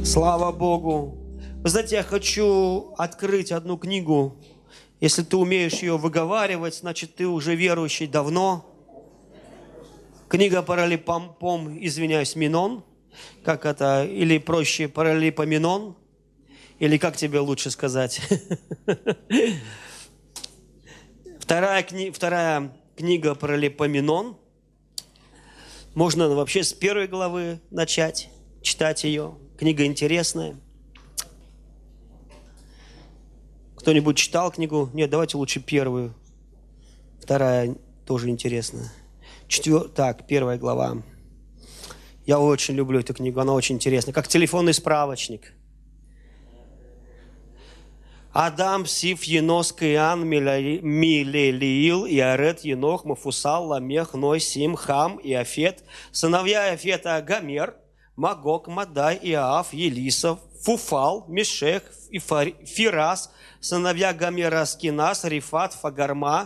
Слава Богу. Вы знаете, я хочу открыть одну книгу. Если ты умеешь ее выговаривать, значит, ты уже верующий давно. Книга Паралипоменон, извиняюсь, Менон. Как это? Или проще, Паралипоменон? Или как тебе лучше сказать? Вторая книга Паралипоменон. Можно вообще с 1 главы начать, читать ее. Книга интересная. Кто-нибудь читал книгу? Нет, давайте лучше первую. Вторая тоже интересная. Так, 1 глава. Я очень люблю эту книгу, она очень интересная. Как телефонный справочник. Адам, Сиф, Енос, Каиан, Милелиил, Иарет, Енох, Мафусал, Ламех, Ной, Сим, Хам, Иафет. Сыновья Иафета Гомер, Магог, Мадай, Иаав, Елисов, Фуфал, Мешех и Фирас. Сыновья Гомера Скинас, Рифат, Фагарма.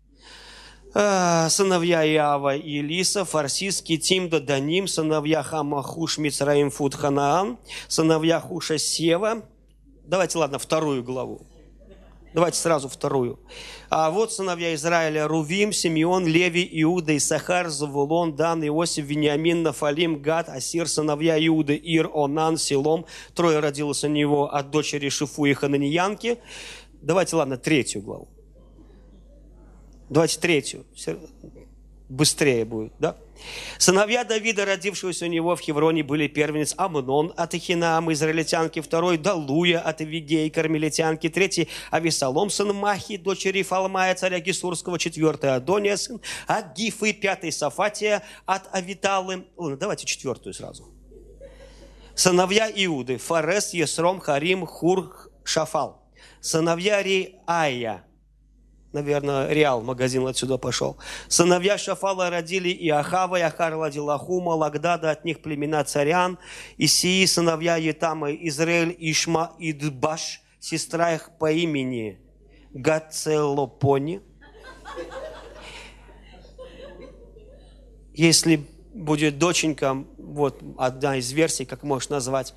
Сыновья Иава и Елиса, Фарсис, Китим, Даним. Сыновья Хама, Хуш, Мицраим, Фуд, Ханаан. Сыновья Хуша, Сева. Давайте, ладно, 2 главу. Давайте сразу 2. А вот сыновья Израиля: Рувим, Симеон, Леви, Иуда, Исахар, Завулон, Дан, Иосиф, Вениамин, Нафалим, Гад, Асир. Сыновья Иуды: Ир, Онан, Силом. 3 родилось у него от дочери Шифу и Хананьянки. Давайте, ладно, 3 главу. Давайте 3. Быстрее будет, да? Сыновья Давида, родившегося у него в Хевроне, были: первенец Амнон от Ахинаама, израильтянки; 2 Далуя от Авигеи, кармелитянки; 3 Авесолом, сын Махи, дочери Фалмая, царя Гесурского; 4 Адония, сын Агифы; 5 Сафатия от Авиталы. Давайте 4 сразу. Сыновья Иуды: Фарес, Есром, Харим, Хур, Шафал. Сыновья Риая. Наверное, Реал, магазин отсюда пошел. Сыновья Шафала родили Иохава, Иохар родил Ахума, Лагдада, от них племена царян. Исии, сыновья Етама, Израиль, Ишма, Идбаш, сестра их по имени Гацелопони. Если будет доченька, вот одна из версий, как можешь назвать,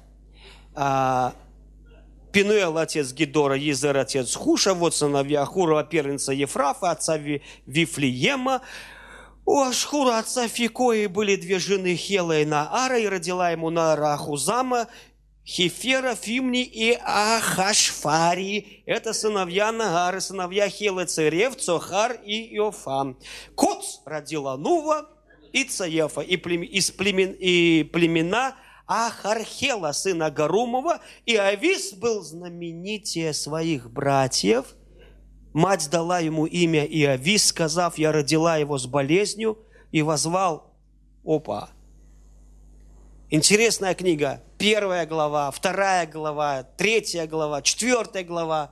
Пинуэл отец Гедора, Езер отец Хуша, вот сыновья Хура, первенца Ефрафа, отца Вифлеема. У Ашхура, отца Фикои, были 2 жены, Хела и Наара, и родила ему Наара Ахузама, Хефера, Фимни и Ахашфари. Это сыновья Наагары, сыновья Хелы, Церев, Цохар и Иофан. Коц родила Нува и Цаефа, и племена Ахархела, сына Гарумова. И Авис был знаменитее своих братьев. Мать дала ему имя Иавис, сказав: я родила его с болезнью, и возвал. Опа! Интересная книга. 1 глава, 2 глава, 3 глава, 4 глава.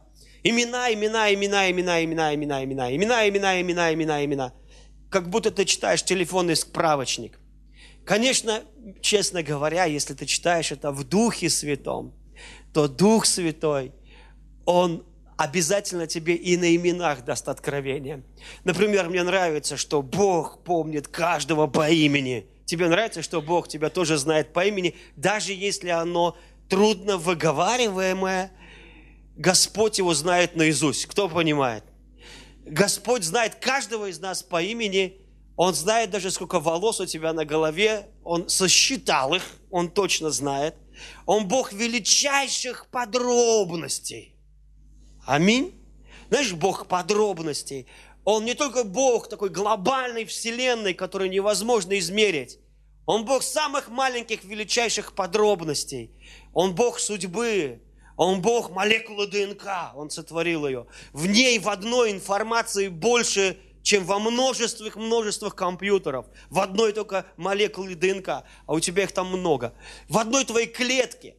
Имена. Как будто ты читаешь телефонный справочник. Конечно, честно говоря, если ты читаешь это в Духе Святом, то Дух Святой, Он обязательно тебе и на именах даст откровение. Например, мне нравится, что Бог помнит каждого по имени. Тебе нравится, что Бог тебя тоже знает по имени, даже если оно трудно выговариваемое, Господь его знает наизусть. Кто понимает? Господь знает каждого из нас по имени. Он знает даже, сколько волос у тебя на голове. Он сосчитал их. Он точно знает. Он Бог величайших подробностей. Аминь. Знаешь, Бог подробностей. Он не только Бог такой глобальной вселенной, которую невозможно измерить. Он Бог самых маленьких, величайших подробностей. Он Бог судьбы. Он Бог молекулы ДНК. Он сотворил ее. В ней в одной информации больше, чем во множествах компьютеров. В одной только молекуле ДНК, а у тебя их там много. В одной твоей клетке,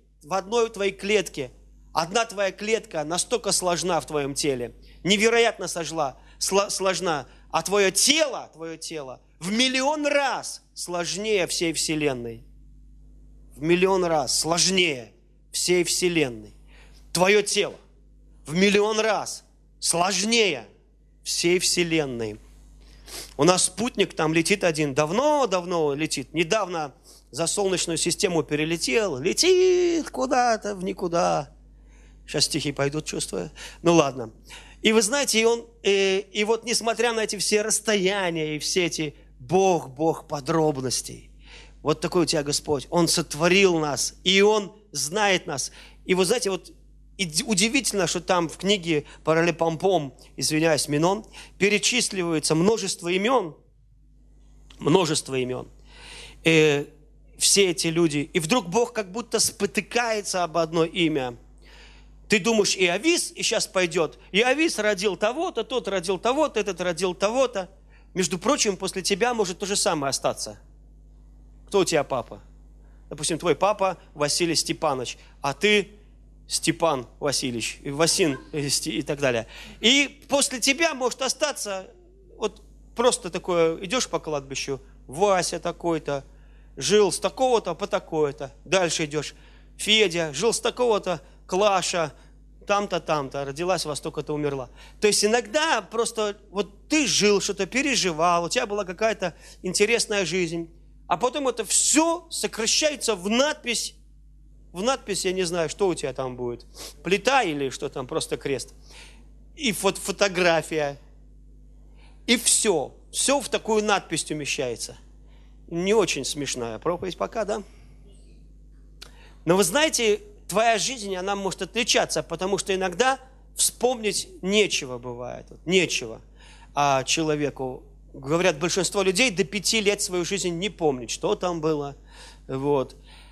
одна твоя клетка настолько сложна в твоем теле, невероятно сложна, а твое тело в миллион раз сложнее всей Вселенной. В миллион раз сложнее всей Вселенной. Твое тело в миллион раз сложнее всей Вселенной. У нас спутник там летит один, давно летит. Недавно за Солнечную систему перелетел, летит куда-то в никуда. Сейчас стихи пойдут, чувствую. Ну ладно. И вы знаете, и вот несмотря на эти все расстояния и все эти Бог подробностей, вот такой у тебя Господь, Он сотворил нас, и Он знает нас. И вы знаете, вот удивительно, что там в книге Паралипомком, извиняюсь, Менон, перечисливается множество имен, все эти люди. И вдруг Бог как будто спотыкается об одно имя. Ты думаешь, Иовис, и сейчас пойдет. Иовис родил того-то, тот родил того-то, этот родил того-то. Между прочим, после тебя может то же самое остаться. Кто у тебя папа? Допустим, твой папа Василий Степанович, а ты Степан Васильевич, Васин и так далее. И после тебя может остаться вот просто такое, идешь по кладбищу, Вася такой-то, жил с такого-то по такое-то. Дальше идешь, Федя, жил с такого-то, Клаша, там-то, родилась, во столько-то умерла. То есть иногда просто вот ты жил, что-то переживал, у тебя была какая-то интересная жизнь, а потом это все сокращается в надпись, я не знаю, что у тебя там будет, плита или что там, просто крест, и фотография, и все в такую надпись умещается. Не очень смешная проповедь пока, да? Но вы знаете, твоя жизнь, она может отличаться, потому что иногда вспомнить нечего бывает. Нечего. А человеку, говорят, большинство людей до 5 лет свою жизнь не помнит, что там было. Вот.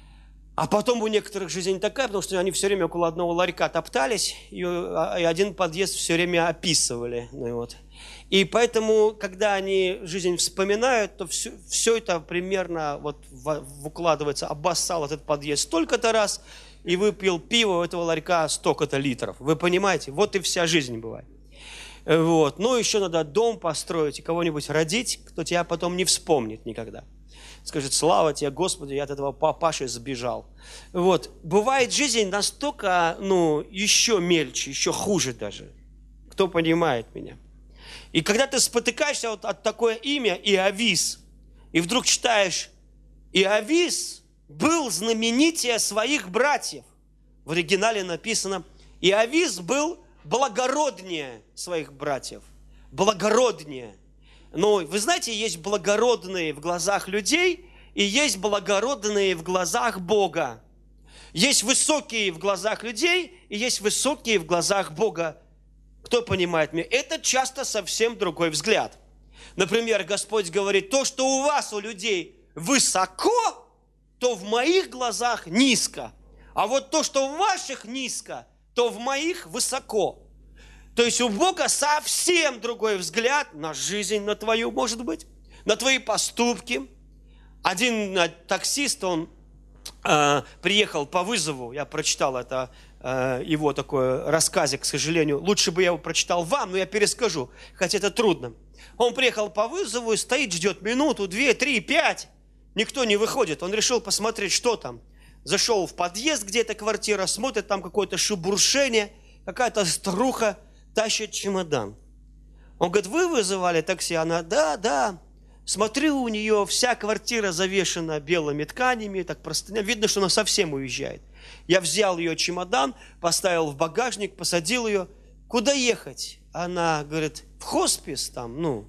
А потом у некоторых жизнь такая, потому что они все время около одного ларька топтались, и один подъезд все время описывали. Ну, вот. И поэтому, когда они жизнь вспоминают, то все это примерно вот выкладывается, обоссал этот подъезд столько-то раз, и выпил пиво у этого ларька столько-то литров. Вы понимаете? Вот и вся жизнь бывает. Вот. Ну, еще надо дом построить и кого-нибудь родить, кто тебя потом не вспомнит никогда. Скажет, слава тебе, Господи, я от этого папаши сбежал. Вот. Бывает жизнь настолько, еще мельче, еще хуже даже. Кто понимает меня? И когда ты спотыкаешься вот от такое имя Иовис, и вдруг читаешь, Иовис был знаменитее своих братьев. В оригинале написано, Иовис был благороднее своих братьев. Благороднее. Но вы знаете, есть благородные в глазах людей, и есть благородные в глазах Бога. Есть высокие в глазах людей, и есть высокие в глазах Бога. Кто понимает меня? Это часто совсем другой взгляд. Например, Господь говорит, то, что у вас, у людей, высоко, то в моих глазах низко. А вот то, что в ваших низко, то в моих высоко. То есть у Бога совсем другой взгляд на жизнь, на твою, может быть, на твои поступки. Один таксист, он приехал по вызову, я прочитал это, его такой рассказик, к сожалению. Лучше бы я его прочитал вам, но я перескажу, хотя это трудно. Он приехал по вызову и стоит, ждет минуту, 2, 3, 5. Никто не выходит. Он решил посмотреть, что там. Зашел в подъезд, где эта квартира, смотрит, там какое-то шебуршение, какая-то старуха тащит чемодан. Он говорит, вы вызывали такси? Она, да. Смотрю, у нее вся квартира завешена белыми тканями, так простыня. Видно, что она совсем уезжает. Я взял ее чемодан, поставил в багажник, посадил ее. Куда ехать? Она говорит, в хоспис там,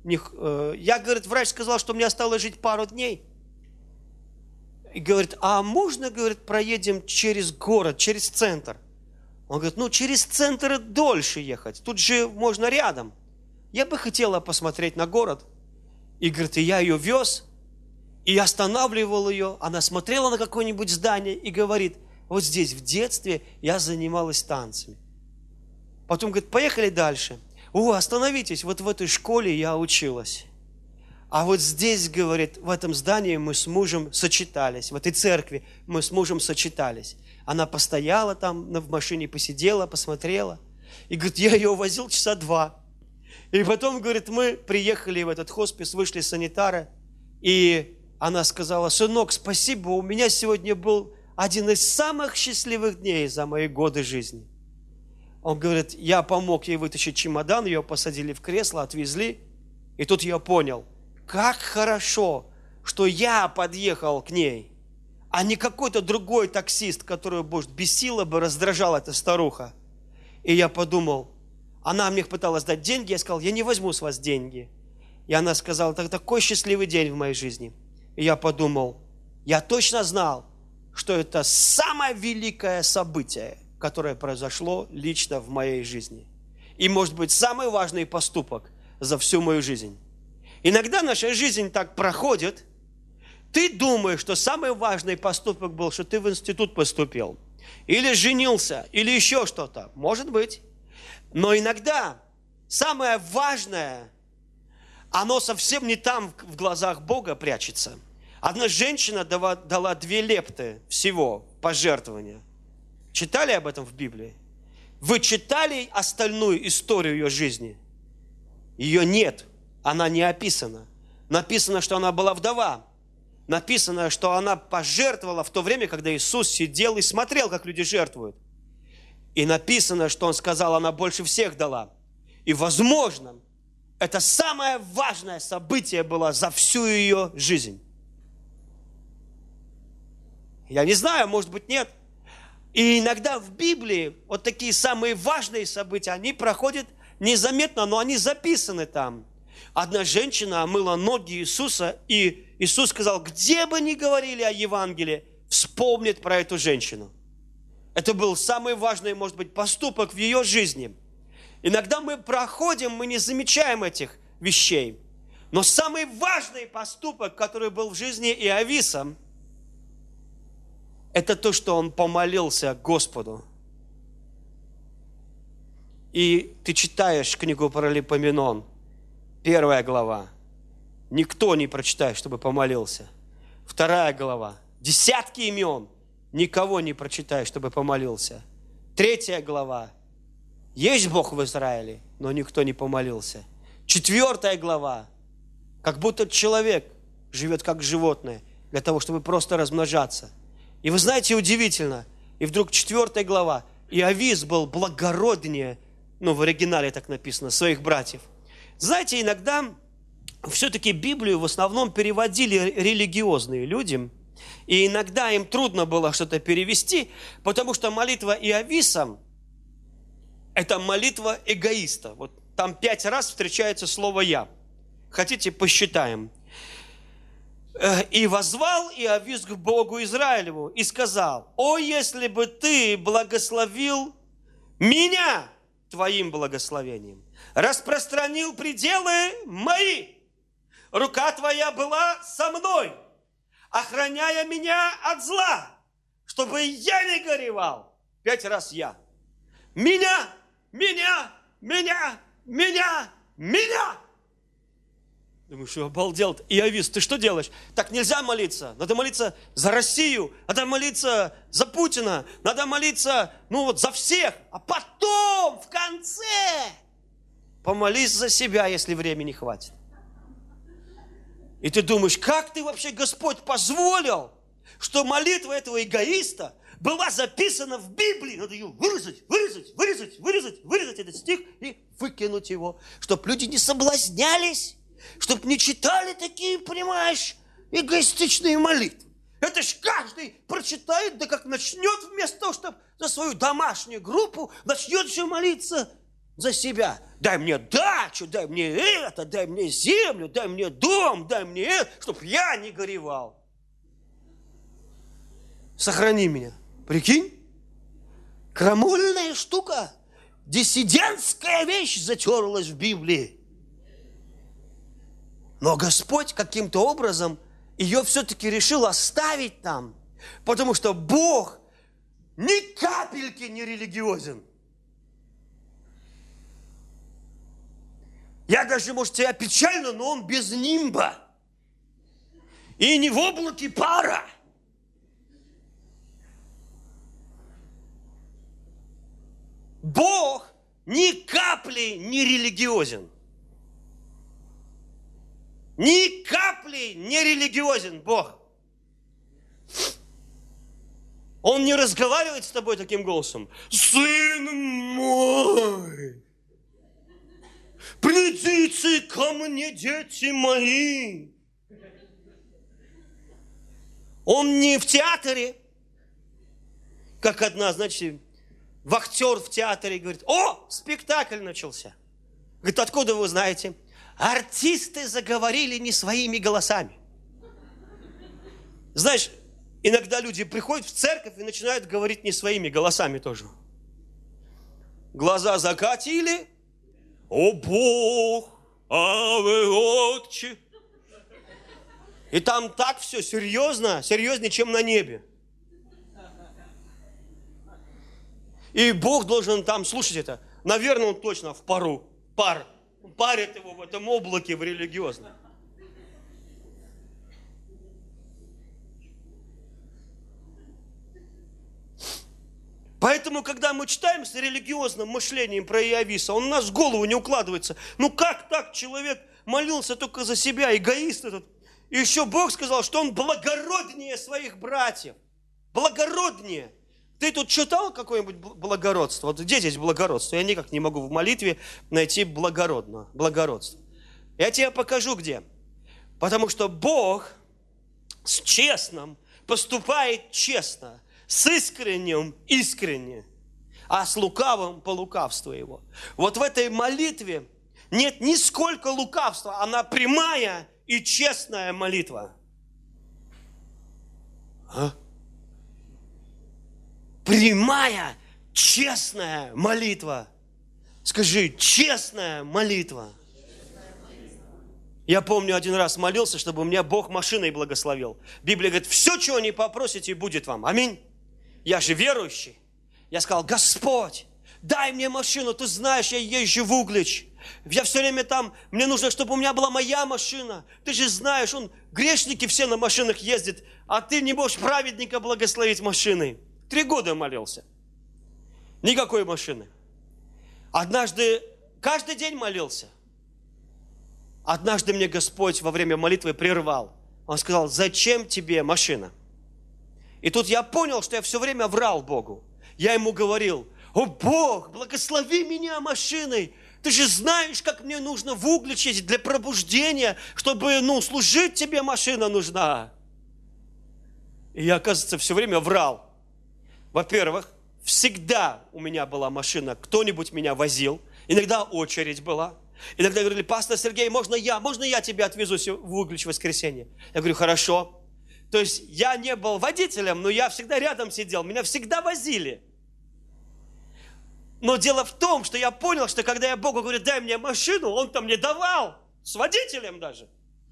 Я, говорит, врач сказал, что мне осталось жить пару дней. И говорит, а можно, говорит, проедем через город, через центр? Он говорит, через центр дольше ехать, тут же можно рядом. Я бы хотела посмотреть на город. И говорит, и я ее вез, и останавливал ее. Она смотрела на какое-нибудь здание и говорит, вот здесь в детстве я занималась танцами. Потом говорит, поехали дальше. Остановитесь, вот в этой школе я училась. А вот здесь, говорит, в этом здании мы с мужем сочетались, в этой церкви мы с мужем сочетались. Она постояла там в машине, посидела, посмотрела. И говорит, я ее возил часа 2. И потом, говорит, мы приехали в этот хоспис, вышли санитары, и она сказала, сынок, спасибо, у меня сегодня был один из самых счастливых дней за мои годы жизни. Он говорит, я помог ей вытащить чемодан, ее посадили в кресло, отвезли, и тут я понял, как хорошо, что я подъехал к ней, а не какой-то другой таксист, который, может, бесила бы, раздражала эта старуха. И я подумал, она мне пыталась дать деньги, я сказал, я не возьму с вас деньги. И она сказала, это такой счастливый день в моей жизни. И я подумал, я точно знал, что это самое великое событие, которое произошло лично в моей жизни. И, может быть, самый важный поступок за всю мою жизнь. Иногда наша жизнь так проходит, ты думаешь, что самый важный поступок был, что ты в институт поступил, или женился, или еще что-то. Может быть. Но иногда самое важное, оно совсем не там в глазах Бога прячется. Одна женщина дала 2 лепты всего пожертвования. Читали об этом в Библии? Вы читали остальную историю ее жизни? Ее нет, она не описана. Написано, что она была вдова. Написано, что она пожертвовала в то время, когда Иисус сидел и смотрел, как люди жертвуют. И написано, что Он сказал, она больше всех дала. И, возможно, это самое важное событие было за всю ее жизнь. Я не знаю, может быть, нет. И иногда в Библии вот такие самые важные события, они проходят незаметно, но они записаны там. Одна женщина омыла ноги Иисуса, и Иисус сказал, где бы ни говорили о Евангелии, вспомнит про эту женщину. Это был самый важный, может быть, поступок в ее жизни. Иногда мы проходим, мы не замечаем этих вещей. Но самый важный поступок, который был в жизни Иовиса, это то, что он помолился Господу. И ты читаешь книгу Паралипоменон, 1 глава. Никто не прочитает, чтобы помолился. 2 глава. Десятки имен. Никого не прочитаешь, чтобы помолился. 3 глава. Есть Бог в Израиле, но никто не помолился. 4 глава. Как будто человек живет как животное, для того, чтобы просто размножаться. И вы знаете, удивительно. И вдруг 4 глава. Иовис был благороднее, в оригинале так написано, своих братьев. Знаете, иногда все-таки Библию в основном переводили религиозные люди. И иногда им трудно было что-то перевести, потому что молитва Иовиса – это молитва эгоиста. Вот там 5 раз встречается слово «я». Хотите, посчитаем. «И воззвал Иовис к Богу Израилеву и сказал, о, если бы ты благословил меня твоим благословением, распространил пределы мои, рука твоя была со мной, охраняя меня от зла, чтобы я не горевал». 5 раз «я». Меня, меня, меня, меня, меня. Думаю, что обалдел. Иовис, ты что делаешь? Так нельзя молиться. Надо молиться за Россию, надо молиться за Путина, надо молиться, за всех. А потом, в конце, помолись за себя, если времени хватит. И ты думаешь, как ты вообще, Господь, позволил, что молитва этого эгоиста была записана в Библии? Надо ее вырезать этот стих и выкинуть его, чтобы люди не соблазнялись, чтобы не читали такие, понимаешь, эгоистичные молитвы. Это ж каждый прочитает, да как начнет вместо того, чтобы за свою домашнюю группу, начнет же молиться за себя. Дай мне дачу, дай мне это, дай мне землю, дай мне дом, дай мне это, чтобы я не горевал. Сохрани меня. Прикинь? Крамольная штука. Диссидентская вещь затерлась в Библии. Но Господь каким-то образом ее все-таки решил оставить там, потому что Бог ни капельки не религиозен. Я даже, может, тебя печально, но Он без нимба. И не в облаке пара. Бог ни капли не религиозен. Ни капли не религиозен Бог. Он не разговаривает с тобой таким голосом. Сын мой, придите ко мне, дети мои. Он не в театре, как одна, значит, вахтер в театре говорит, о, спектакль начался. Говорит, откуда вы знаете? Артисты заговорили не своими голосами. Знаешь, иногда люди приходят в церковь и начинают говорить не своими голосами тоже. Глаза закатили. О Бог, аве отче. И там так все серьезно, серьезнее, чем на небе. И Бог должен там слушать это. Наверное, он точно в пару. Парит его в этом облаке в религиозном. Поэтому, когда мы читаем с религиозным мышлением про Иовиса, он у нас в голову не укладывается. Ну как так человек молился только за себя, эгоист этот. И еще Бог сказал, что он благороднее своих братьев. Благороднее. Ты тут читал какое-нибудь благородство? Вот где здесь благородство? Я никак не могу в молитве найти благородство. Я тебе покажу где. Потому что Бог с честным поступает честно, с искренним искренне, а с лукавым по лукавству его. Вот в этой молитве нет нисколько лукавства, она прямая и честная молитва. Прямая, честная молитва. Скажи, честная молитва. Я помню, один раз молился, чтобы меня Бог машиной благословил. Библия говорит, все, чего не попросите, будет вам. Аминь. Я же верующий. Я сказал, Господь, дай мне машину, ты знаешь, я езжу в Углич. Я все время там, мне нужно, чтобы у меня была моя машина. Ты же знаешь, грешники все на машинах ездят, а ты не можешь праведника благословить машиной. 3 года молился. Никакой машины. Однажды, каждый день молился. Однажды мне Господь во время молитвы прервал. Он сказал, зачем тебе машина? И тут я понял, что я все время врал Богу. Я ему говорил, о Бог, благослови меня машиной. Ты же знаешь, как мне нужно в Углич ездить для пробуждения, чтобы, служить тебе машина нужна. И я, оказывается, все время врал. Во-первых, всегда у меня была машина, кто-нибудь меня возил. Иногда очередь была. Иногда говорили, пастор Сергей, можно я тебя отвезу в Углич в воскресенье? Я говорю, хорошо. То есть я не был водителем, но я всегда рядом сидел, меня всегда возили. Но дело в том, что я понял, что когда я Богу говорю, дай мне машину, Он-то мне давал, с водителем даже.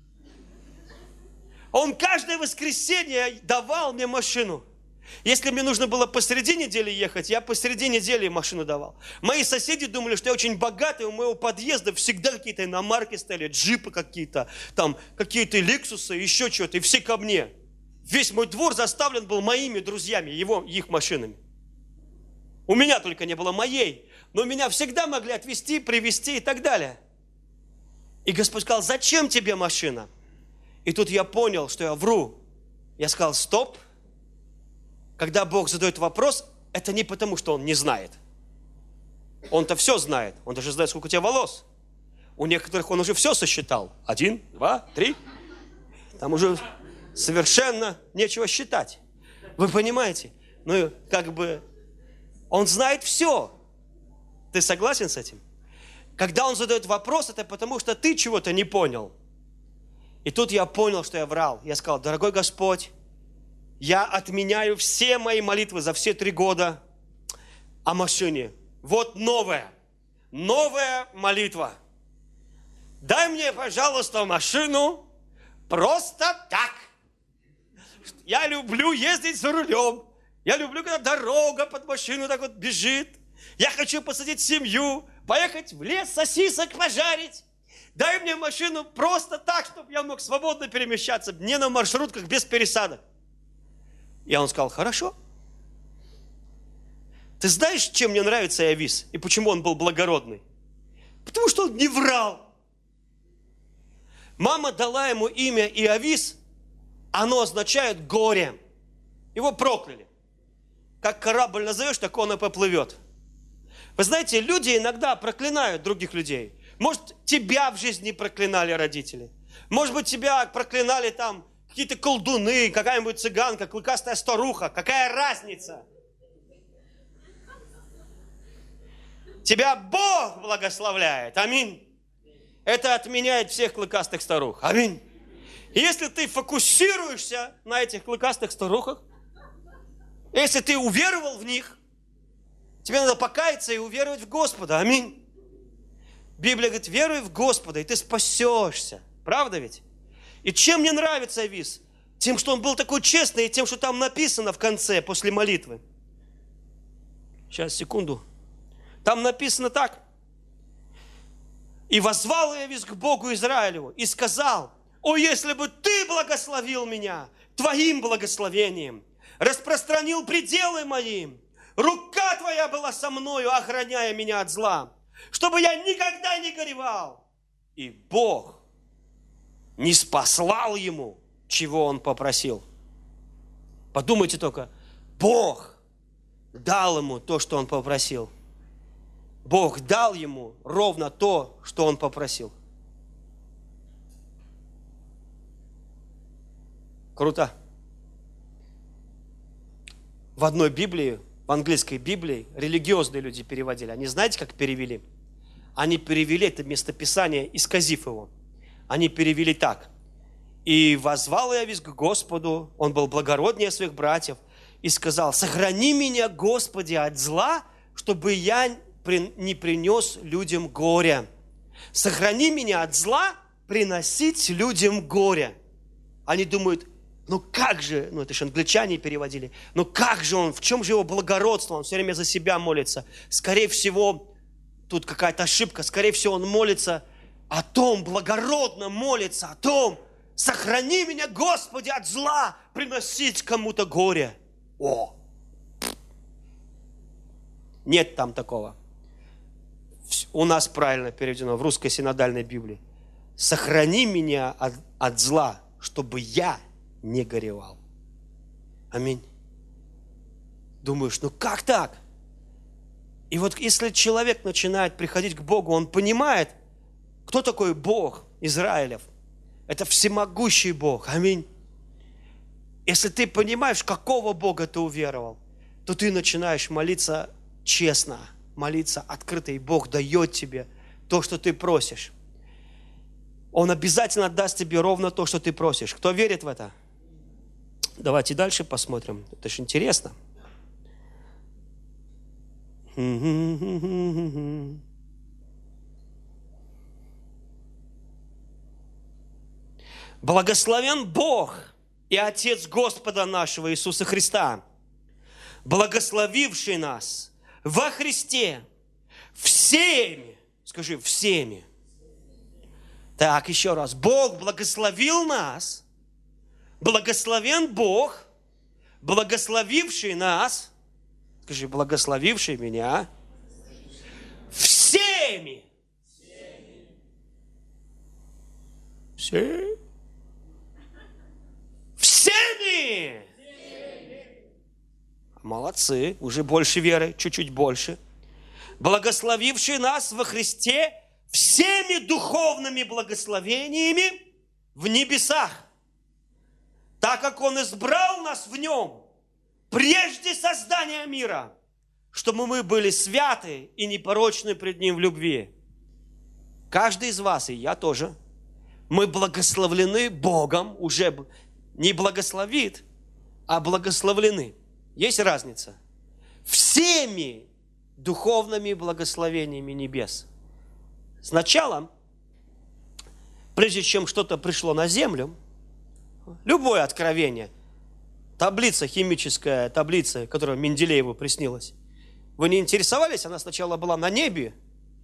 Он каждое воскресенье давал мне машину. Если мне нужно было посреди недели ехать, я посреди недели машину давал. Мои соседи думали, что я очень богатый, у моего подъезда всегда какие-то иномарки стояли, джипы какие-то, там какие-то лексусы, еще что-то, и все ко мне. Весь мой двор заставлен был моими друзьями, их машинами. У меня только не было моей, но меня всегда могли отвезти, привезти и так далее. И Господь сказал, зачем тебе машина? И тут я понял, что я вру. Я сказал, стоп. Когда Бог задает вопрос, это не потому, что Он не знает. Он-то все знает. Он даже знает, сколько у тебя волос. У некоторых Он уже все сосчитал. 1, 2, 3. Там уже совершенно нечего считать. Вы понимаете? Он знает все. Ты согласен с этим? Когда Он задает вопрос, это потому, что ты чего-то не понял. И тут я понял, что я врал. Я сказал, дорогой Господь, я отменяю все мои молитвы за все 3 года о машине. Вот новая молитва. Дай мне, пожалуйста, машину просто так. Я люблю ездить за рулем. Я люблю, когда дорога под машину так вот бежит. Я хочу посадить семью, поехать в лес, сосисок пожарить. Дай мне машину просто так, чтобы я мог свободно перемещаться, не на маршрутках без пересадок. И он сказал, хорошо. Ты знаешь, чем мне нравится Иовис? И почему он был благородный? Потому что он не врал. Мама дала ему имя Иовис, оно означает горе. Его прокляли. Как корабль назовешь, так он и поплывет. Вы знаете, люди иногда проклинают других людей. Может, тебя в жизни проклинали родители. Может быть, тебя проклинали там какие-то колдуны, какая-нибудь цыганка, клыкастая старуха. Какая разница? Тебя Бог благословляет. Аминь. Это отменяет всех клыкастых старух. Аминь. И если ты фокусируешься на этих клыкастых старухах, если ты уверовал в них, тебе надо покаяться и уверовать в Господа. Аминь. Библия говорит, веруй в Господа, и ты спасешься. Правда ведь? И чем мне нравится Авис? Тем, что он был такой честный, и тем, что там написано в конце, после молитвы. Сейчас, секунду. Там написано так. И воззвал Авис к Богу Израилеву и сказал, о, если бы ты благословил меня твоим благословением, распространил пределы моим, рука твоя была со мною, охраняя меня от зла, чтобы я никогда не горевал. И Бог не спаслал ему, чего он попросил. Подумайте только, Бог дал ему то, что он попросил. Бог дал ему ровно то, что он попросил. Круто. В одной Библии, в английской Библии, религиозные люди переводили. Они знаете, как перевели? Они перевели это местописание, исказив его. Они перевели так. И воззвал Иовис к Господу, он был благороднее своих братьев, и сказал, сохрани меня, Господи, от зла, чтобы я не принес людям горя. Сохрани меня от зла, приносить людям горе. Они думают, ну как же, ну это же англичане переводили, ну как же он, в чем же его благородство, он все время за себя молится. Скорее всего, тут какая-то ошибка, скорее всего, он молится о том, благородно молится о том, сохрани меня, Господи, от зла, приносить кому-то горе. О! Нет там такого. У нас правильно переведено в русской синодальной Библии. Сохрани меня от зла, чтобы я не горевал. Аминь. Думаешь, ну как так? И вот если человек начинает приходить к Богу, он понимает, кто такой Бог Израилев. Это всемогущий Бог. Аминь. Если ты понимаешь, какого Бога ты уверовал, то ты начинаешь молиться честно, молиться открыто, и Бог дает тебе то, что ты просишь. Он обязательно даст тебе ровно то, что ты просишь. Кто верит в это? Давайте дальше посмотрим. Это же интересно. Благословен Бог и Отец Господа нашего Иисуса Христа, благословивший нас во Христе всеми, скажи, всеми. Так, еще раз. Бог благословил нас, благословен Бог, благословивший нас, скажи, благословивший меня, всеми. Всеми. Всеми. Молодцы, уже больше веры, чуть-чуть больше. Благословивший нас во Христе всеми духовными благословениями в небесах, так как Он избрал нас в Нем прежде создания мира, чтобы мы были святы и непорочны пред Ним в любви. Каждый из вас, и я тоже, мы благословлены Богом, уже не благословит, а благословлены. Есть разница? Всеми духовными благословениями небес. Сначала, прежде чем что-то пришло на землю, любое откровение, таблица, химическая таблица, которая Менделееву приснилась, вы не интересовались? Она сначала была на небе,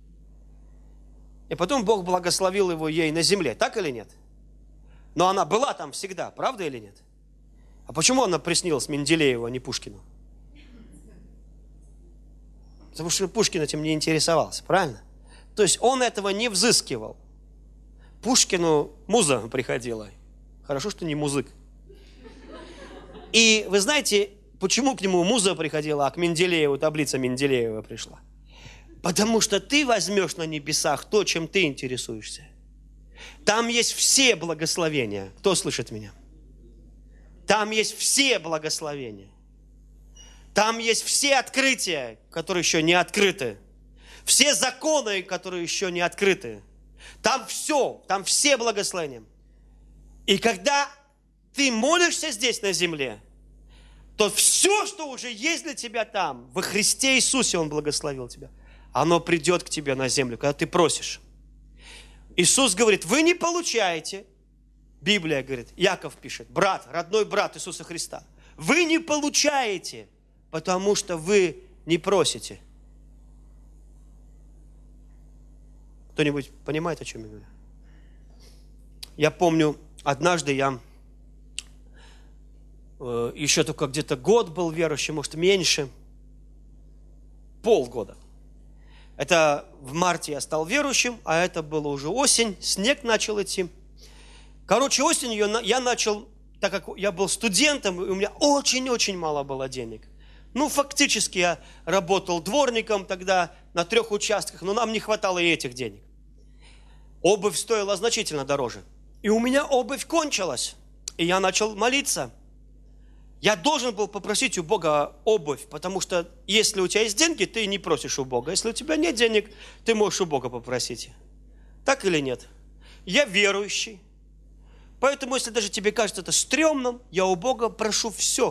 и потом Бог благословил его ей на земле. Так или нет? Но она была там всегда, правда или нет? А почему она приснилась Менделееву, а не Пушкину? Потому что Пушкин этим не интересовался, правильно? То есть он этого не взыскивал. Пушкину муза приходила. Хорошо, что не музык. И вы знаете, почему к нему муза приходила, а к Менделееву таблица Менделеева пришла? Потому что ты возьмешь на небесах то, чем ты интересуешься. Там есть все благословения. Кто слышит меня? Там есть все благословения. Там есть все открытия, которые еще не открыты. Все законы, которые еще не открыты. Там все благословения. И когда ты молишься здесь на земле, то все, что уже есть для тебя там, во Христе Иисусе Он благословил тебя, оно придет к тебе на землю, когда ты просишь. Иисус говорит, вы не получаете, Библия говорит, Яков пишет, брат, родной брат Иисуса Христа, вы не получаете, потому что вы не просите. Кто-нибудь понимает, о чем я говорю? Я помню, однажды я еще только где-то год был верующим, может меньше, полгода. Это в марте я стал верующим, а это было уже осень, снег начал идти. Короче, осенью я начал, так как я был студентом, и у меня очень-очень мало было денег. Ну, фактически я работал дворником тогда на 3 участках, но нам не хватало и этих денег. Обувь стоила значительно дороже. И у меня обувь кончилась, и я начал молиться. Я должен был попросить у Бога обувь, потому что если у тебя есть деньги, ты не просишь у Бога. Если у тебя нет денег, ты можешь у Бога попросить. Так или нет? Я верующий. Поэтому, если даже тебе кажется это стрёмным, я у Бога прошу все.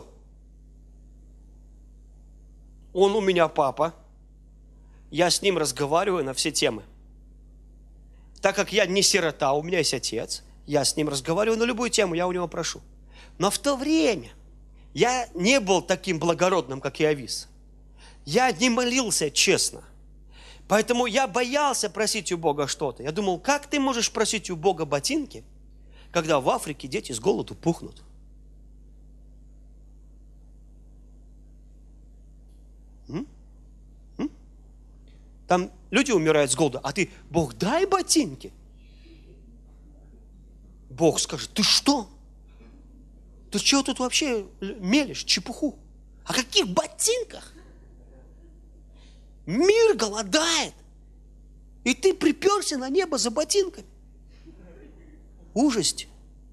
Он у меня папа. Я с ним разговариваю на все темы. Так как я не сирота, у меня есть отец, я с ним разговариваю на любую тему, я у него прошу. Но в то время я не был таким благородным, как Иовис. Я не молился честно. Поэтому я боялся просить у Бога что-то. Я думал, как ты можешь просить у Бога ботинки, когда в Африке дети с голоду пухнут? Там люди умирают с голоду, а ты, Бог, дай ботинки. Бог скажет, ты что? Ты чего тут вообще мелешь, чепуху? О каких ботинках? Мир голодает, и ты приперся на небо за ботинками. Ужасть.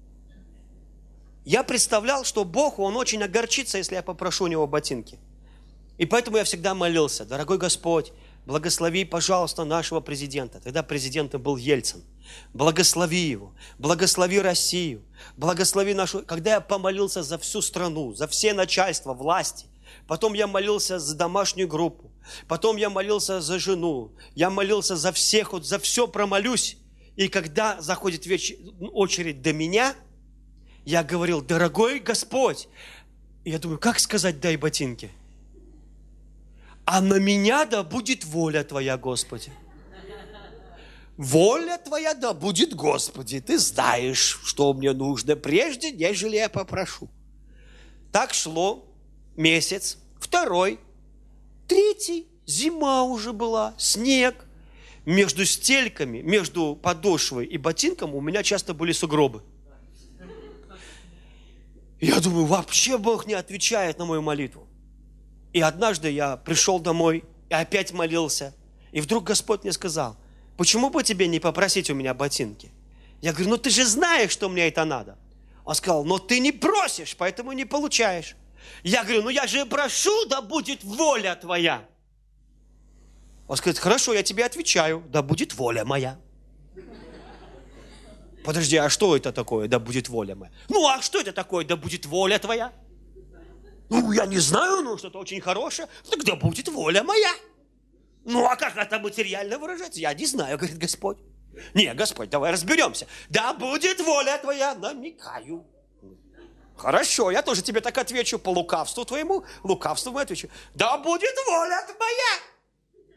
Я представлял, что Бог, Он очень огорчится, если я попрошу у Него ботинки. И поэтому я всегда молился, дорогой Господь, благослови, пожалуйста, нашего президента. Тогда президентом был Ельцин. Благослови его, благослови Россию, благослови нашу... Когда я помолился за всю страну, за все начальства, власти, потом я молился за домашнюю группу, потом я молился за жену, я молился за всех, вот за все промолюсь. И когда заходит очередь до меня, я говорил, дорогой Господь, и я думаю, как сказать «дай ботинки»? А на меня да будет воля Твоя, Господи. Воля Твоя да будет, Господи. Ты знаешь, что мне нужно прежде, нежели я попрошу. Так шло месяц, 2, 3, зима уже была, снег. Между стельками, между подошвой и ботинком у меня часто были сугробы. Я думаю, вообще Бог не отвечает на мою молитву. И однажды я пришел домой и опять молился. И вдруг Господь мне сказал, почему бы тебе не попросить у меня ботинки? Я говорю, ну ты же знаешь, что мне это надо. Он сказал, но ты не просишь, поэтому не получаешь. Я говорю, ну я же прошу, да будет воля Твоя. Он говорит, хорошо, я тебе отвечаю, да будет воля моя. Подожди, а что это такое, да будет воля моя? Ну, а что это такое, да будет воля Твоя? Ну, я не знаю, ну, что-то очень хорошее. Тогда будет воля моя. Ну, а как это материально выражается? Я не знаю, говорит Господь. Не, Господь, давай разберемся. Да будет воля Твоя, намекаю. Хорошо, я тоже тебе так отвечу по лукавству твоему. Лукавству мы отвечу. Да будет воля Твоя.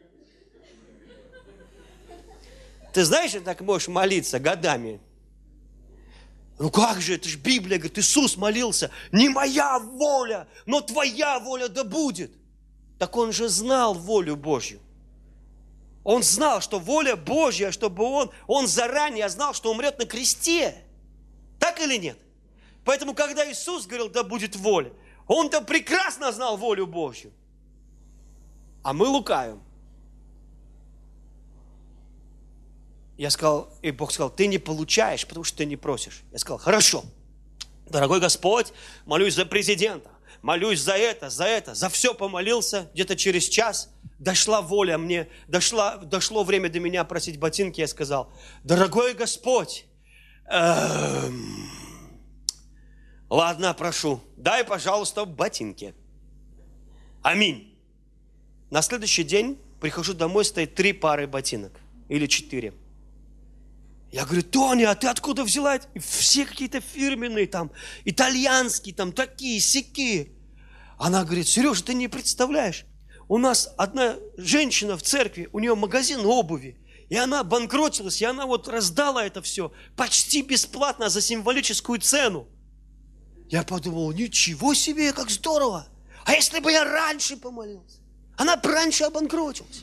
Ты знаешь, ты так можешь молиться годами. Ну как же, это же Библия говорит, Иисус молился, не моя воля, но Твоя воля да будет. Так Он же знал волю Божью. Он знал, что воля Божья, чтобы он заранее знал, что умрет на кресте. Так или нет? Поэтому, когда Иисус говорил, да будет воля, Он-то прекрасно знал волю Божью. А мы лукавим. Я сказал, и Бог сказал, ты не получаешь, потому что ты не просишь. Я сказал, хорошо, Дорогой Господь, молюсь за президента, молюсь за это, за все помолился. Где-то через час дошла воля мне, дошло время до меня просить ботинки. Я сказал: дорогой Господь, ладно, прошу, дай, пожалуйста, ботинки. Аминь. На следующий день прихожу домой, стоит 3 пары ботинок. Или 4. Я говорю: Тоня, а ты откуда взяла? И все какие-то фирменные, там, итальянские, там, такие, сякие. Она говорит: Сережа, ты не представляешь. У нас одна женщина в церкви, у нее магазин обуви. И она банкротилась, и она вот раздала это все почти бесплатно за символическую цену. Я подумал: ничего себе, как здорово. А если бы я раньше помолился? Она бы раньше обанкротилась.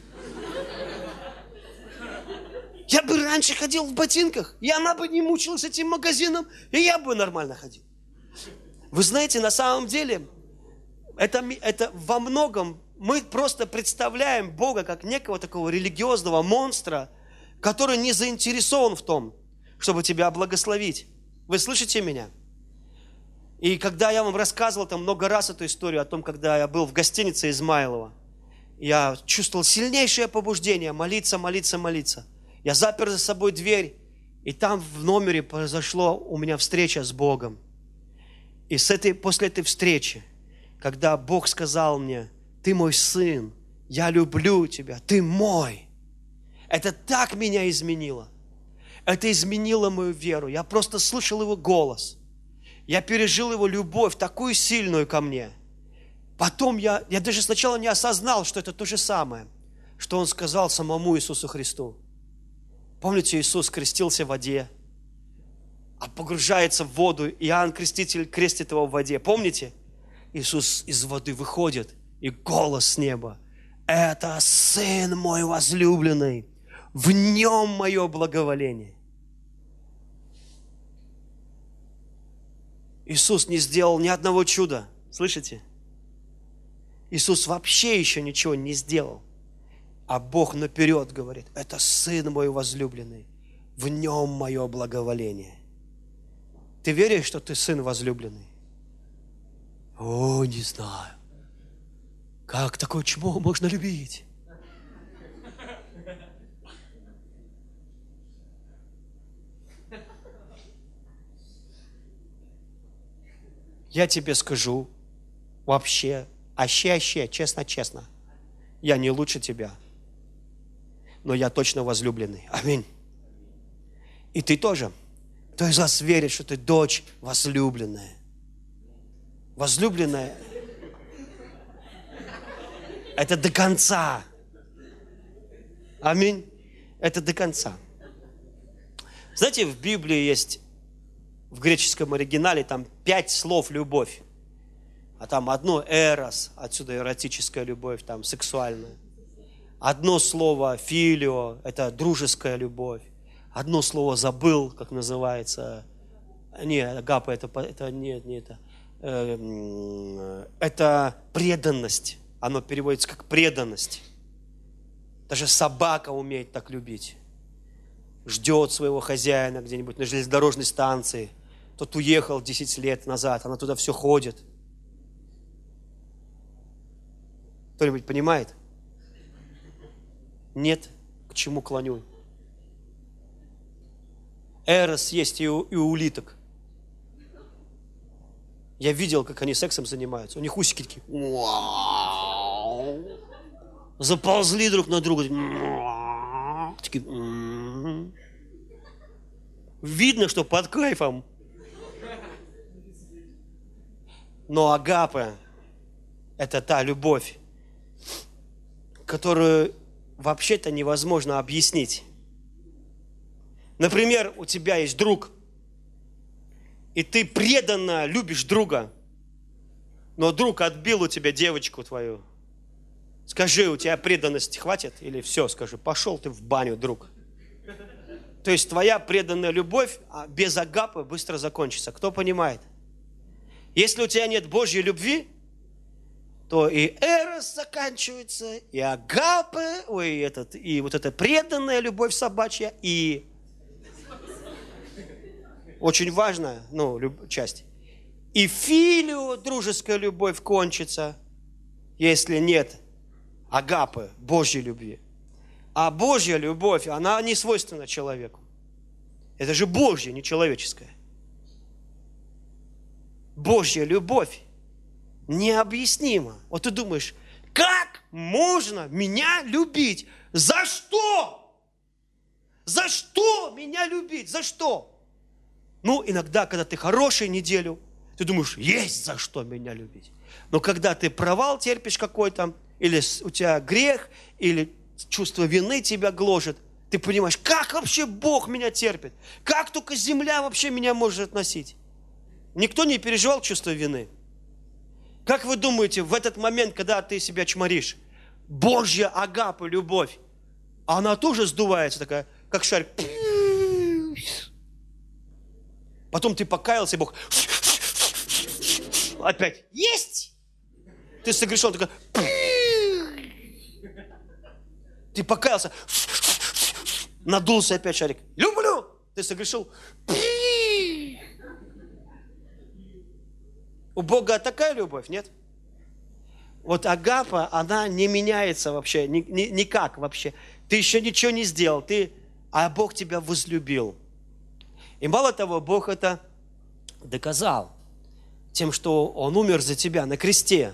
Я бы раньше ходил в ботинках, и она бы не мучилась этим магазином, и я бы нормально ходил. Вы знаете, на самом деле, это во многом мы просто представляем Бога как некого такого религиозного монстра, который не заинтересован в том, чтобы тебя благословить. Вы слышите меня? И когда я вам рассказывал там много раз эту историю о том, когда я был в гостинице Измайлова, я чувствовал сильнейшее побуждение молиться, молиться, молиться. Я запер за собой дверь, и там в номере произошла у меня встреча с Богом. И после этой встречи, когда Бог сказал мне: ты мой сын, я люблю тебя, ты мой. Это так меня изменило. Это изменило мою веру. Я просто слышал его голос. Я пережил его любовь, такую сильную ко мне. Потом я даже сначала не осознал, что это то же самое, что он сказал самому Иисусу Христу. Помните, Иисус крестился в воде, а погружается в воду, и Иоанн Креститель крестит его в воде. Помните? Иисус из воды выходит, и голос с неба: это Сын мой возлюбленный, в нем мое благоволение. Иисус не сделал ни одного чуда, слышите? Иисус вообще еще ничего не сделал. А Бог наперед говорит: это Сын мой возлюбленный, в нем мое благоволение. Ты веришь, что ты сын возлюбленный? О, не знаю. Как такое чмо можно любить? Я тебе скажу, вообще, честно, я не лучше тебя, но я точно возлюбленный. Аминь. И ты тоже. Кто из вас верит, что ты дочь возлюбленная? Возлюбленная – это до конца. Аминь. Это до конца. Знаете, в Библии есть, в греческом оригинале, там 5 слов «любовь». А там одно «эрос», отсюда эротическая любовь, там сексуальная. Одно слово «филио» – это дружеская любовь. Одно слово забыл, как называется. Не, агапа, это не это. Это преданность. Оно переводится как преданность. Даже собака умеет так любить. Ждет своего хозяина где-нибудь на железнодорожной станции. Тот уехал 10 лет назад, она туда все ходит. Кто-нибудь понимает? Нет? К чему клоню? Эрос есть и у улиток. Я видел, как они сексом занимаются. У них усики такие. Заползли друг на друга. Такие. Видно, что под кайфом. Но агапе – это та любовь, которую вообще-то невозможно объяснить. Например, у тебя есть друг, и ты преданно любишь друга, но друг отбил у тебя девочку твою. Скажи, у тебя преданности хватит? Или все, скажи, пошел ты в баню, друг. То есть твоя преданная любовь без агапы быстро закончится. Кто понимает? Если у тебя нет Божьей любви, то и эрос заканчивается, и агапе, и вот эта преданная любовь собачья, и очень важная часть. И филио, дружеская любовь, кончится, если нет агапы, Божьей любви. А Божья любовь, она не свойственна человеку. Это же Божья, не человеческая. Божья любовь необъяснима. Вот ты думаешь, как можно меня любить? За что? За что меня любить? За что? Ну, иногда, когда ты хороший неделю, ты думаешь, есть за что меня любить. Но когда ты провал терпишь какой-то, или у тебя грех, или чувство вины тебя гложет, ты понимаешь, как вообще Бог меня терпит? Как только земля вообще меня может относить? Никто не переживал чувство вины. Как вы думаете, в этот момент, когда ты себя чморишь, Божья агапа, любовь, она тоже сдувается такая, как шарик. Потом ты покаялся, и Бог опять есть. Ты согрешил, такой. Ты покаялся, надулся опять шарик. Люблю. Ты согрешил. У Бога такая любовь, нет? Вот агапа, она не меняется вообще, никак вообще. Ты еще ничего не сделал, а Бог тебя возлюбил. И мало того, Бог это доказал тем, что Он умер за тебя на кресте.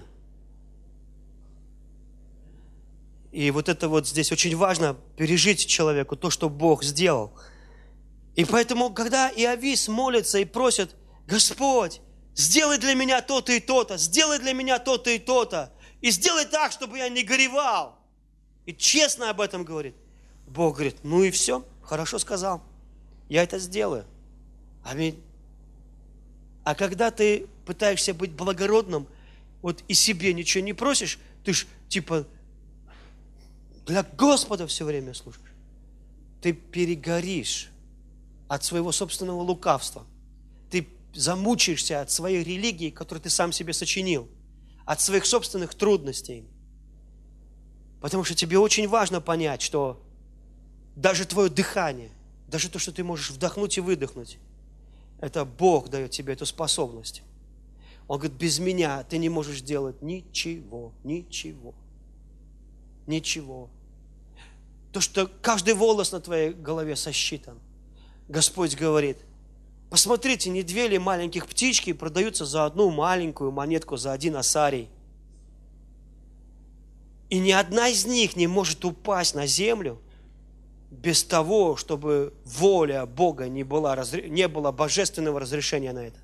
И вот это вот здесь очень важно пережить человеку то, что Бог сделал. И поэтому, когда Иовис молится и просит, Господь, сделай для меня то-то и то-то, сделай для меня то-то и то-то, и сделай так, чтобы я не горевал. И честно об этом говорит. Бог говорит, ну и все, хорошо сказал, я это сделаю. Аминь. А когда ты пытаешься быть благородным, вот и себе ничего не просишь, ты ж типа для Господа все время служишь. Ты перегоришь от своего собственного лукавства. Ты замучаешься от своей религии, которую ты сам себе сочинил, от своих собственных трудностей. Потому что тебе очень важно понять, что даже твое дыхание, даже то, что ты можешь вдохнуть и выдохнуть, это Бог дает тебе эту способность. Он говорит, без меня ты не можешь делать ничего, ничего, ничего. То, что каждый волос на твоей голове сосчитан. Господь говорит, посмотрите, не 2 ли маленьких птички продаются за 1 маленькую монетку, за 1 осарий. И ни одна из них не может упасть на землю без того, чтобы воля Бога не было божественного разрешения на это.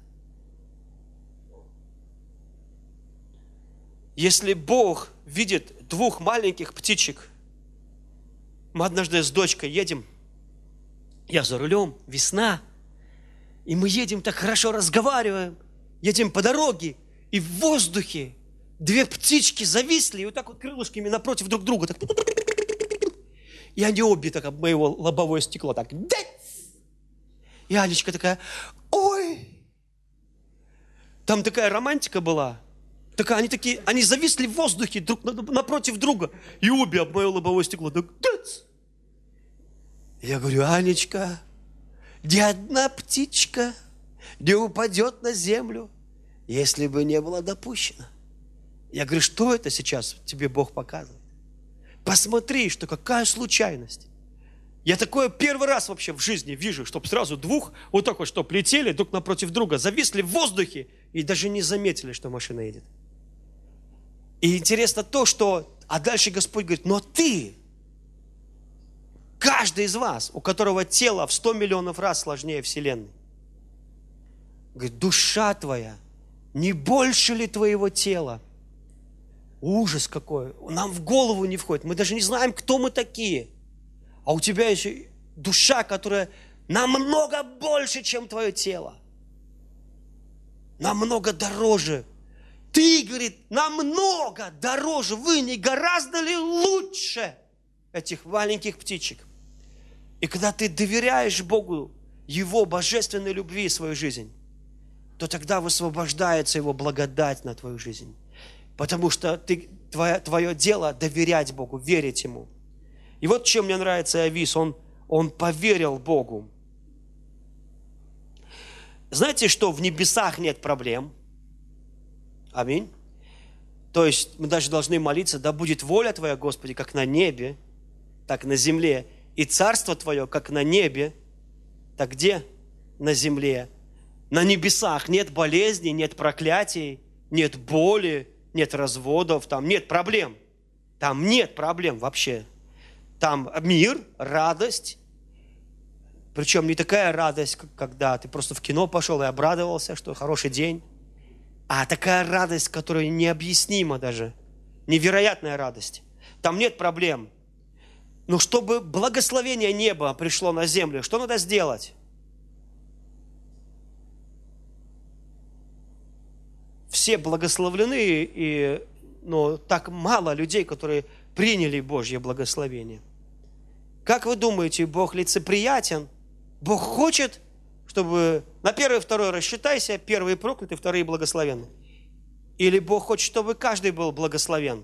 Если Бог видит 2 маленьких птичек, мы однажды с дочкой едем, я за рулем, весна, и мы едем так хорошо разговариваем, едем по дороге, и в воздухе 2 птички зависли, и вот так вот крылышками напротив друг друга, так, и они обе так об моего лобовое стекло, так, и Анечка такая, ой, там такая романтика была, они зависли в воздухе друг напротив друга, и обе об мое лобовое стекло, так, я говорю, Анечка, ни одна птичка не упадет на землю, если бы не было допущено. Я говорю, что это сейчас тебе Бог показывает? Посмотри, что какая случайность. Я такое первый раз вообще в жизни вижу, чтобы сразу 2 вот так вот, чтобы летели друг напротив друга, зависли в воздухе и даже не заметили, что машина едет. И интересно то, что... А дальше Господь говорит, но ты, каждый из вас, у которого тело в 100 миллионов раз сложнее Вселенной, говорит, душа твоя, не больше ли твоего тела? Ужас какой. Нам в голову не входит. Мы даже не знаем, кто мы такие. А у тебя еще душа, которая намного больше, чем твое тело. Намного дороже. Ты, говорит, намного дороже. Вы не гораздо ли лучше этих маленьких птичек? И когда ты доверяешь Богу, Его божественной любви в свою жизнь, то тогда высвобождается Его благодать на твою жизнь. Потому что твое дело доверять Богу, верить Ему. И вот чем мне нравится Иовис, он поверил Богу. Знаете, что в небесах нет проблем? Аминь. То есть мы даже должны молиться: да будет воля Твоя, Господи, как на небе, так на земле. И царство Твое, как на небе, так где? На земле. На небесах нет болезней, нет проклятий, нет боли, нет разводов, там нет проблем. Там нет проблем вообще. Там мир, радость. Причем не такая радость, когда ты просто в кино пошел и обрадовался, что хороший день. А такая радость, которая необъяснима даже. Невероятная радость. Там нет проблем. Но чтобы благословение неба пришло на землю, что надо сделать? Все благословлены, но так мало людей, которые приняли Божье благословение. Как вы думаете, Бог лицеприятен? Бог хочет, чтобы на первый и второй рассчитайся, первые прокляты, вторые благословенны? Или Бог хочет, чтобы каждый был благословен?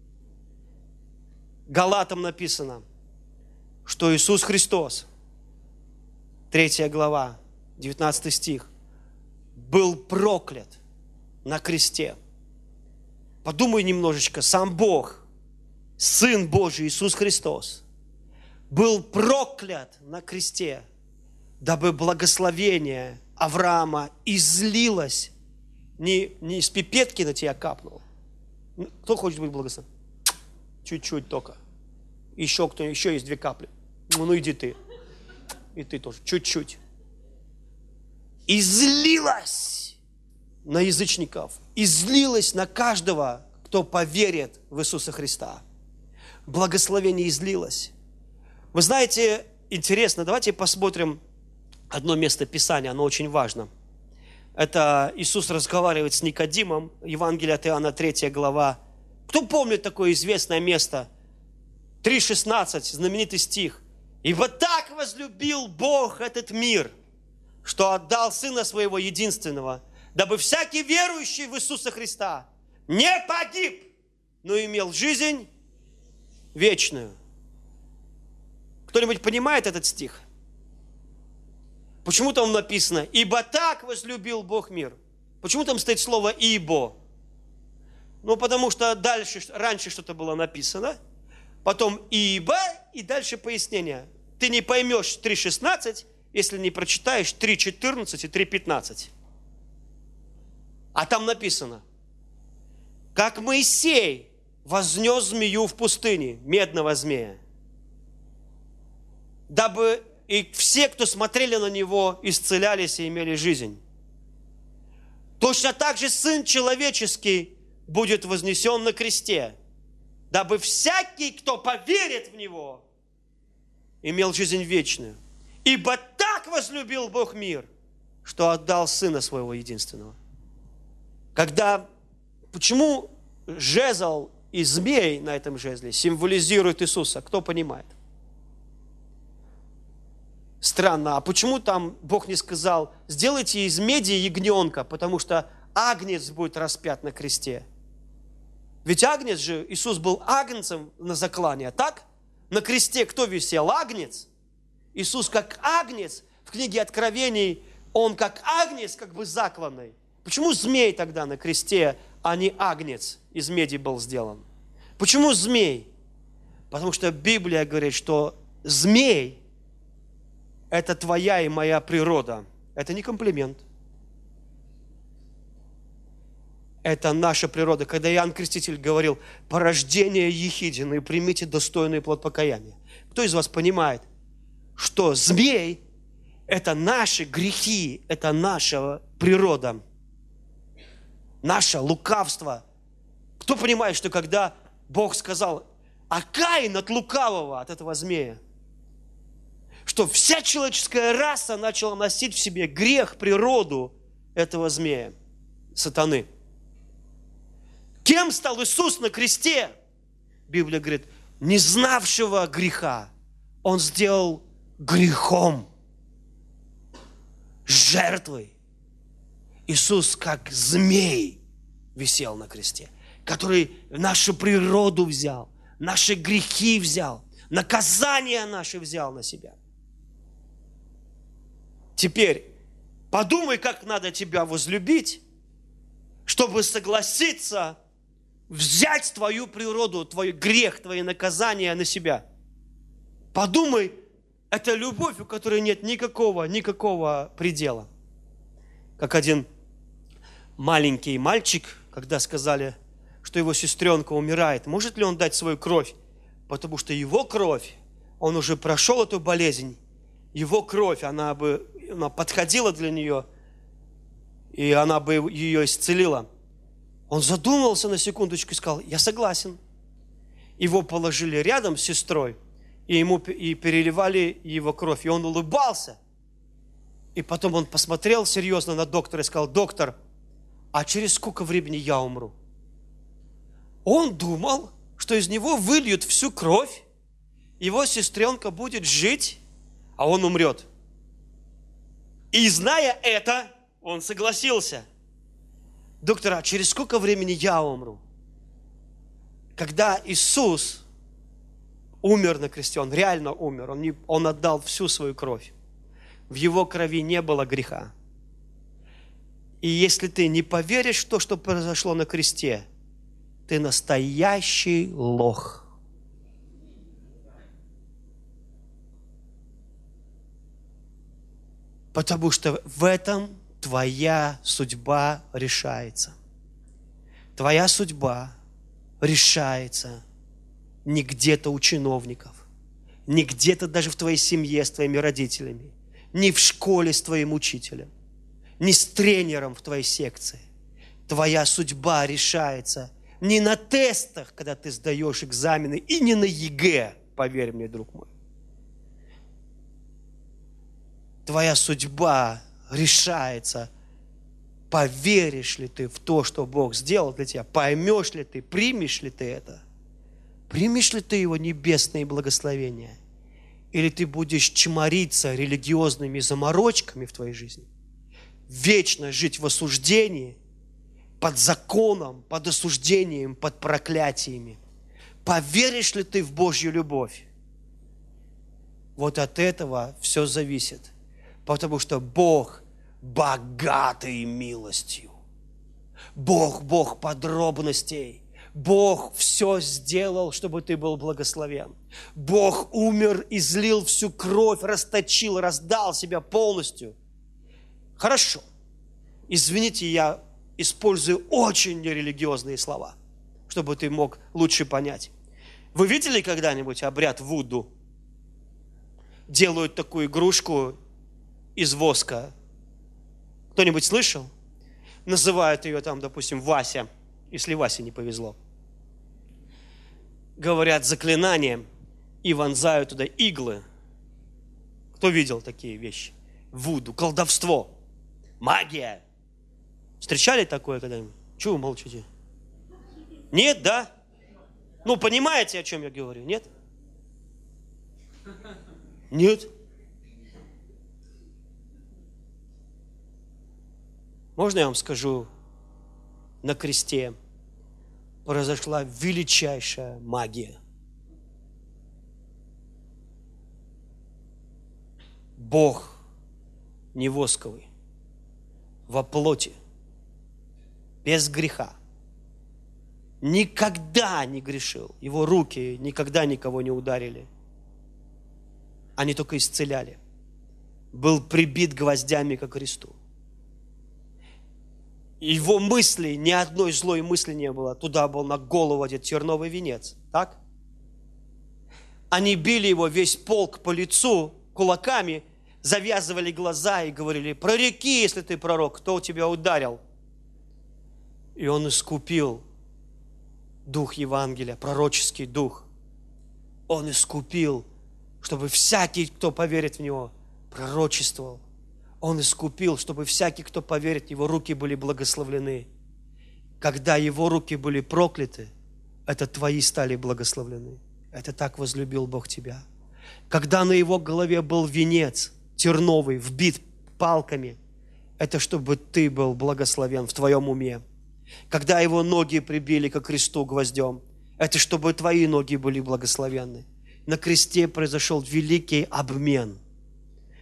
Галатам написано, что Иисус Христос, 3 глава, 19 стих, был проклят на кресте. Подумай немножечко, сам Бог, Сын Божий Иисус Христос, был проклят на кресте, дабы благословение Авраама излилось, не из пипетки на тебя капнуло. Кто хочет быть благословен? Чуть-чуть только. Еще есть 2 капли. Ну иди ты. И ты тоже. Чуть-чуть. Излилось на язычников. Излилось на каждого, кто поверит в Иисуса Христа. Благословение излилось. Вы знаете, интересно, давайте посмотрим одно место Писания, оно очень важно. Это Иисус разговаривает с Никодимом, Евангелие от Иоанна, 3 глава. Кто помнит такое известное место? 3,16, знаменитый стих. «Ибо так возлюбил Бог этот мир, что отдал Сына Своего единственного, дабы всякий верующий в Иисуса Христа не погиб, но имел жизнь вечную». Кто-нибудь понимает этот стих? Почему там написано «Ибо так возлюбил Бог мир»? Почему там стоит слово «ибо»? Ну, потому что раньше что-то было написано, потом «ибо» и дальше пояснение. Ты не поймешь 3.16, если не прочитаешь 3.14 и 3.15. А там написано: «Как Моисей вознес змею в пустыне, медного змея, дабы и все, кто смотрели на него, исцелялись и имели жизнь. Точно так же Сын Человеческий будет вознесен на кресте, дабы всякий, кто поверит в Него, имел жизнь вечную. Ибо так возлюбил Бог мир, что отдал Сына Своего единственного». Почему жезл и змей на этом жезле символизируют Иисуса? Кто понимает? Странно, а почему там Бог не сказал: сделайте из меди ягненка, потому что агнец будет распят на кресте? Ведь агнец же, Иисус был агнцем на заклание, так? На кресте кто висел? Агнец. Иисус как агнец, в книге Откровений, Он как агнец, как бы закланный. Почему змей тогда на кресте, а не агнец из меди был сделан? Почему змей? Потому что Библия говорит, что змей – это твоя и моя природа. Это не комплимент. Это наша природа. Когда Иоанн Креститель говорил: порождение ехидины, примите достойный плод покаяния. Кто из вас понимает, что змей – это наши грехи, это наша природа, наше лукавство? Кто понимает, что когда Бог сказал: а Каин от лукавого, от этого змея, что вся человеческая раса начала носить в себе грех, природу этого змея, сатаны. Кем стал Иисус на кресте? Библия говорит: не знавшего греха Он сделал грехом, жертвой. Иисус как змей висел на кресте, который нашу природу взял, наши грехи взял, наказание наше взял на себя. Теперь подумай, как надо тебя возлюбить, чтобы согласиться взять твою природу, твой грех, твои наказания на себя. Подумай, это любовь, у которой нет никакого предела. Как один маленький мальчик, когда сказали, что его сестренка умирает, может ли он дать свою кровь? Потому что его кровь, он уже прошел эту болезнь, его кровь, она подходила для нее, и она бы ее исцелила. Он задумался на секундочку и сказал, я согласен. Его положили рядом с сестрой, и переливали его кровь, и он улыбался. И потом он посмотрел серьезно на доктора и сказал, доктор, а через сколько времени я умру? Он думал, что из него выльют всю кровь, его сестренка будет жить, а он умрет. И зная это, он согласился. Доктор, а через сколько времени я умру? Когда Иисус умер на кресте, Он реально умер, Он отдал всю свою кровь. В Его крови не было греха. И если ты не поверишь в то, что произошло на кресте, ты настоящий лох. Потому что в этом твоя судьба решается. Твоя судьба решается не где-то у чиновников, не где-то даже в твоей семье с твоими родителями, не в школе с твоим учителем, не с тренером в твоей секции. Твоя судьба решается не на тестах, когда ты сдаешь экзамены, и не на ЕГЭ, поверь мне, друг мой. Твоя судьба решается, поверишь ли ты в то, что Бог сделал для тебя, поймешь ли ты, примешь ли ты это, примешь ли ты Его небесные благословения, или ты будешь чмориться религиозными заморочками в твоей жизни, вечно жить в осуждении, под законом, под осуждением, под проклятиями. Поверишь ли ты в Божью любовь? Вот от этого все зависит. Потому что Бог богатый милостью. Бог подробностей. Бог все сделал, чтобы ты был благословен. Бог умер, излил всю кровь, расточил, раздал себя полностью. Хорошо. Извините, я использую очень нерелигиозные слова, чтобы ты мог лучше понять. Вы видели когда-нибудь обряд вуду? Делают такую игрушку из воска. Кто-нибудь слышал? Называют ее там, допустим, Вася, если Васе не повезло. Говорят заклинанием и вонзают туда иглы. Кто видел такие вещи? Вуду, колдовство, магия. Встречали такое когда-нибудь? Чего вы молчите? Нет, да? Ну, понимаете, о чем я говорю? Нет? Нет? Можно я вам скажу, на кресте произошла величайшая магия. Бог не восковый, во плоти, без греха, никогда не грешил. Его руки никогда никого не ударили. Они только исцеляли. Был прибит гвоздями ко кресту. Его мысли, ни одной злой мысли не было. Туда был на голову одет терновый венец. Так? Они били его, весь полк, по лицу кулаками, завязывали глаза и говорили: прореки, если ты пророк, кто тебя ударил? И он искупил дух Евангелия, пророческий дух. Он искупил, чтобы всякий, кто поверит в него, пророчествовал. Он искупил, чтобы всякий, кто поверит, его руки были благословлены. Когда его руки были прокляты, это твои стали благословлены. Это так возлюбил Бог тебя. Когда на его голове был венец терновый, вбит палками, это чтобы ты был благословен в твоем уме. Когда его ноги прибили ко кресту гвоздем, это чтобы твои ноги были благословенны. На кресте произошел великий обмен.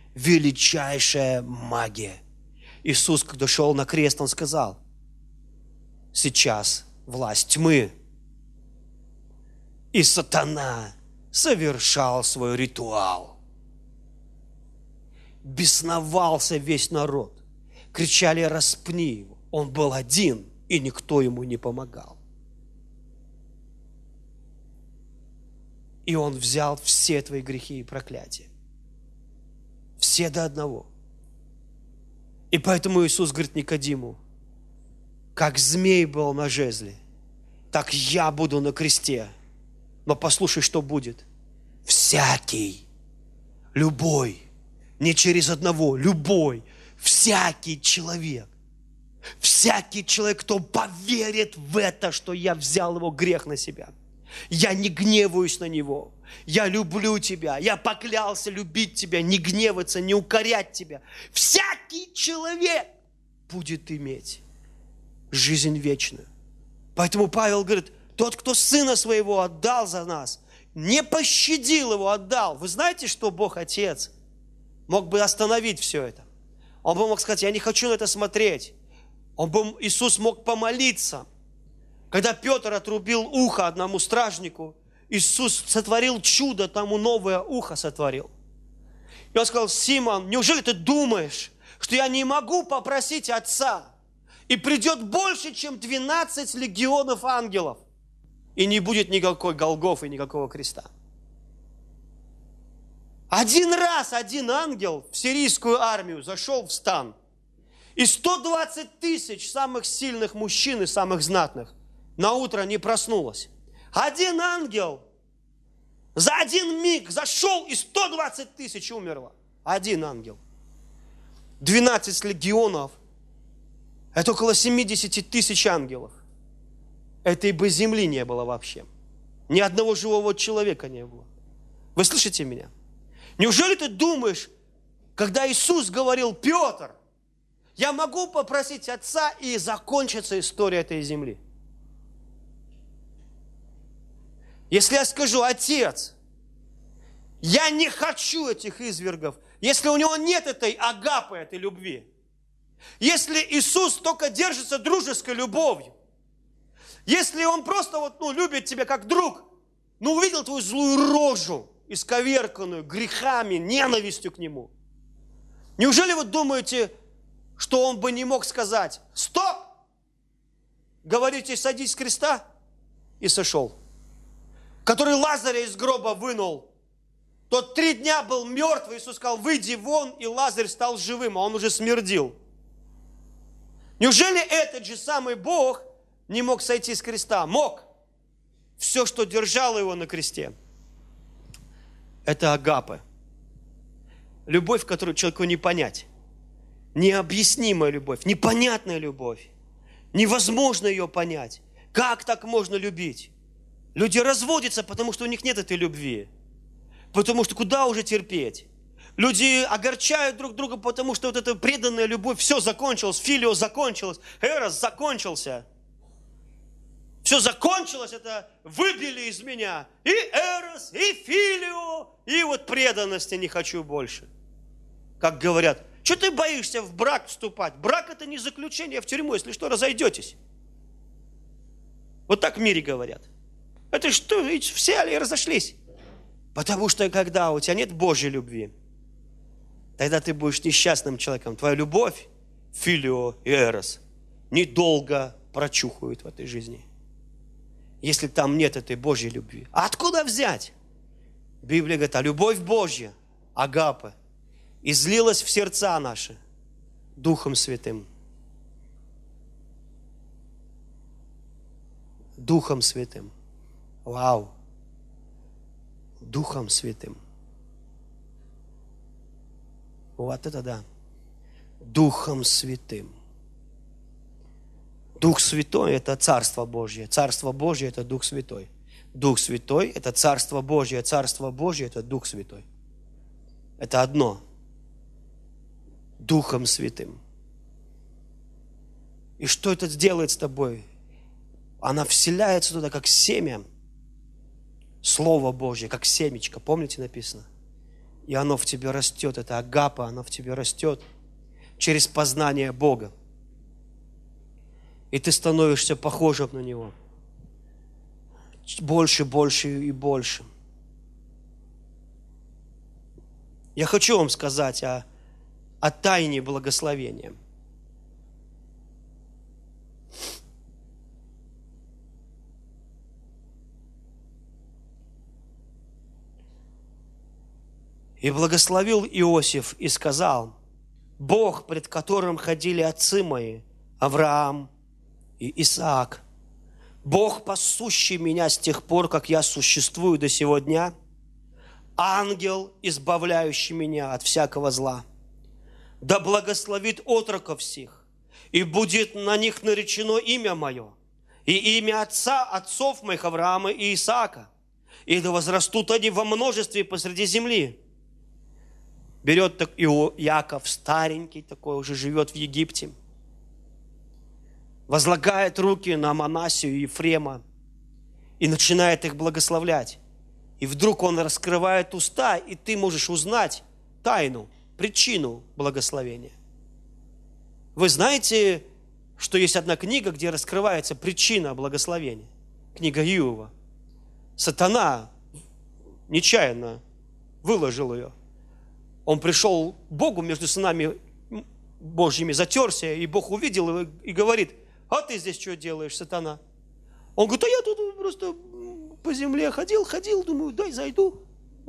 Величайшая магия. Иисус, когда шел на крест, Он сказал: сейчас власть тьмы. И сатана совершал свой ритуал. Бесновался весь народ. Кричали: распни его. Он был один, и никто ему не помогал. И он взял все твои грехи и проклятия. Все до одного. И поэтому Иисус говорит Никодиму: как змей был на жезле, так я буду на кресте. Но послушай, что будет. Всякий, любой, не через одного, любой, всякий человек, кто поверит в это, что я взял его грех на себя. Я не гневаюсь на него. Я люблю тебя. Я поклялся любить тебя, не гневаться, не укорять тебя. Всякий человек будет иметь жизнь вечную. Поэтому Павел говорит: тот, кто Сына Своего отдал за нас, не пощадил Его, отдал. Вы знаете, что Бог Отец мог бы остановить все это? Он бы мог сказать: я не хочу на это смотреть. Иисус мог помолиться. Когда Петр отрубил ухо одному стражнику, Иисус сотворил чудо, тому новое ухо сотворил. И он сказал: Симон, неужели ты думаешь, что я не могу попросить Отца, и придет больше, чем 12 легионов ангелов, и не будет никакой Голгофы, никакого креста? Один раз один ангел в сирийскую армию зашел в стан, и 120 тысяч самых сильных мужчин и самых знатных на утро не проснулось. Один ангел за один миг зашел, и 120 тысяч умерло. Один ангел. 12 легионов. Это около 70 тысяч ангелов. Этой бы земли не было вообще. Ни одного живого человека не было. Вы слышите меня? Неужели ты думаешь, когда Иисус говорил: Петр, я могу попросить Отца, и закончится история этой земли? Если я скажу: Отец, я не хочу этих извергов, если у него нет этой агапы, этой любви, если Иисус только держится дружеской любовью, если Он просто любит тебя как друг, но увидел твою злую рожу, исковерканную грехами, ненавистью к Нему, неужели вы думаете, что Он бы не мог сказать: стоп, говорите, садись с креста, и сошел? Который Лазаря из гроба вынул, тот 3 дня был мертвый. Иисус сказал: выйди вон, и Лазарь стал живым, а он уже смердил. Неужели этот же самый Бог не мог сойти с креста? Мог. Все, что держало его на кресте, это агапы. Любовь, которую человеку не понять. Необъяснимая любовь, непонятная любовь. Невозможно ее понять. Как так можно любить? Люди разводятся, потому что у них нет этой любви. Потому что куда уже терпеть? Люди огорчают друг друга, потому что эта преданная любовь, все закончилось, филио закончилось, эрос закончился. Все закончилось, это выбили из меня и эрос, и филио, и преданности не хочу больше. Как говорят: что ты боишься в брак вступать? Брак – это не заключение в тюрьму, если что, разойдетесь. Вот так в мире говорят. Это что, ведь все и разошлись. Потому что когда у тебя нет Божьей любви, тогда ты будешь несчастным человеком. Твоя любовь, филио и эрос, недолго прочухают в этой жизни, если там нет этой Божьей любви. А откуда взять? Библия говорит: а любовь Божья, агапы, излилась в сердца наши Духом Святым. Духом Святым. Вау! Духом Святым. Вот это да. Духом Святым. Дух Святой – это Царство Божье. Царство Божье – это Дух Святой. Дух Святой – это Царство Божье. Царство Божье – это Дух Святой. Это одно. Духом Святым. И что это делает с тобой? Она вселяется туда, как семя. Слово Божье, как семечко. Помните, написано? И оно в тебе растет. Это агапа, оно в тебе растет через познание Бога. И ты становишься похожим на Него. Больше, больше и больше. Я хочу вам сказать о тайне благословения. И благословил Иосиф и сказал: Бог, пред которым ходили отцы мои, Авраам и Исаак, Бог, пасущий меня с тех пор, как я существую до сего дня, ангел, избавляющий меня от всякого зла, да благословит отроков сих, и будет на них наречено имя мое, и имя отцов моих Авраама и Исаака, и да возрастут они во множестве посреди земли. Берет так Иаков, старенький такой, уже живет в Египте, возлагает руки на Манассию и Ефрема и начинает их благословлять. И вдруг он раскрывает уста, и ты можешь узнать тайну, причину благословения. Вы знаете, что есть одна книга, где раскрывается причина благословения? Книга Иова. Сатана нечаянно выложил ее. Он пришел к Богу между сынами Божьими, затерся, и Бог увидел его и говорит: а ты здесь что делаешь, сатана? Он говорит: а я тут просто по земле ходил, думаю, дай зайду.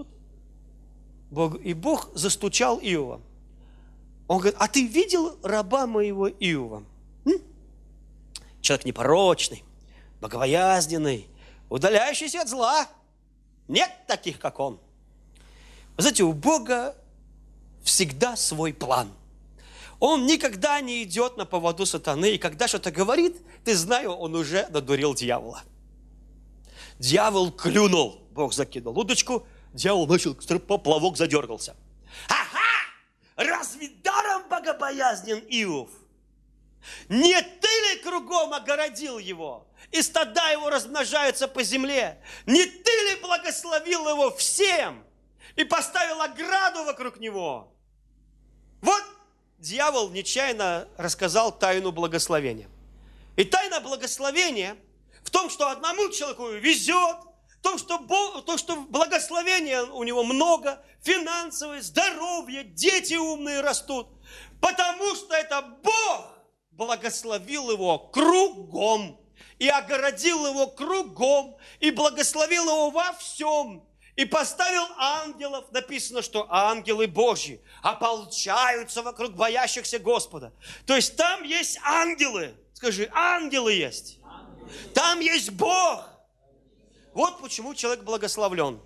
И Бог застучал Иова. Он говорит: а ты видел раба моего Иова? Человек непорочный, богобоязненный, удаляющийся от зла. Нет таких, как он. Вы знаете, у Бога всегда свой план. Он никогда не идет на поводу сатаны, и когда что-то говорит, ты знаешь, он уже надурил дьявола. Дьявол клюнул, Бог закинул удочку, дьявол начал, поплавок задергался. Ага! Разве даром богобоязнен Иов? Не ты ли кругом огородил его, и стада его размножаются по земле? Не ты ли благословил его всем и поставил ограду вокруг него? Вот дьявол нечаянно рассказал тайну благословения. И тайна благословения в том, что одному человеку везет, в том, что благословения у него много, финансовое, здоровье, дети умные растут, потому что это Бог благословил его кругом, и огородил его кругом, и благословил его во всем. И поставил ангелов, написано, что ангелы Божьи ополчаются вокруг боящихся Господа. То есть там есть ангелы. Скажи, ангелы есть. Там есть Бог. Вот почему человек благословлен.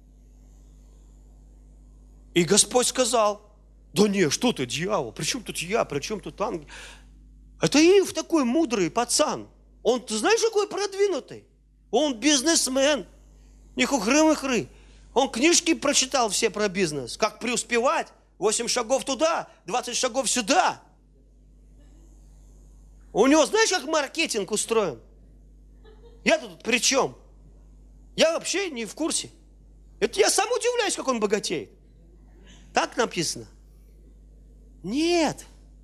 И Господь сказал: да не, что ты, дьявол, при чем тут я, при чем тут ангел? Это Иов такой мудрый пацан. Он, ты знаешь, какой продвинутый? Он бизнесмен. Не хухры-мыхры. Он книжки прочитал все про бизнес. Как преуспевать. 8 шагов туда, 20 шагов сюда. У него, знаешь, как маркетинг устроен? Я тут при чем? Я вообще не в курсе. Это я сам удивляюсь, как он богатеет. Так написано? Нет.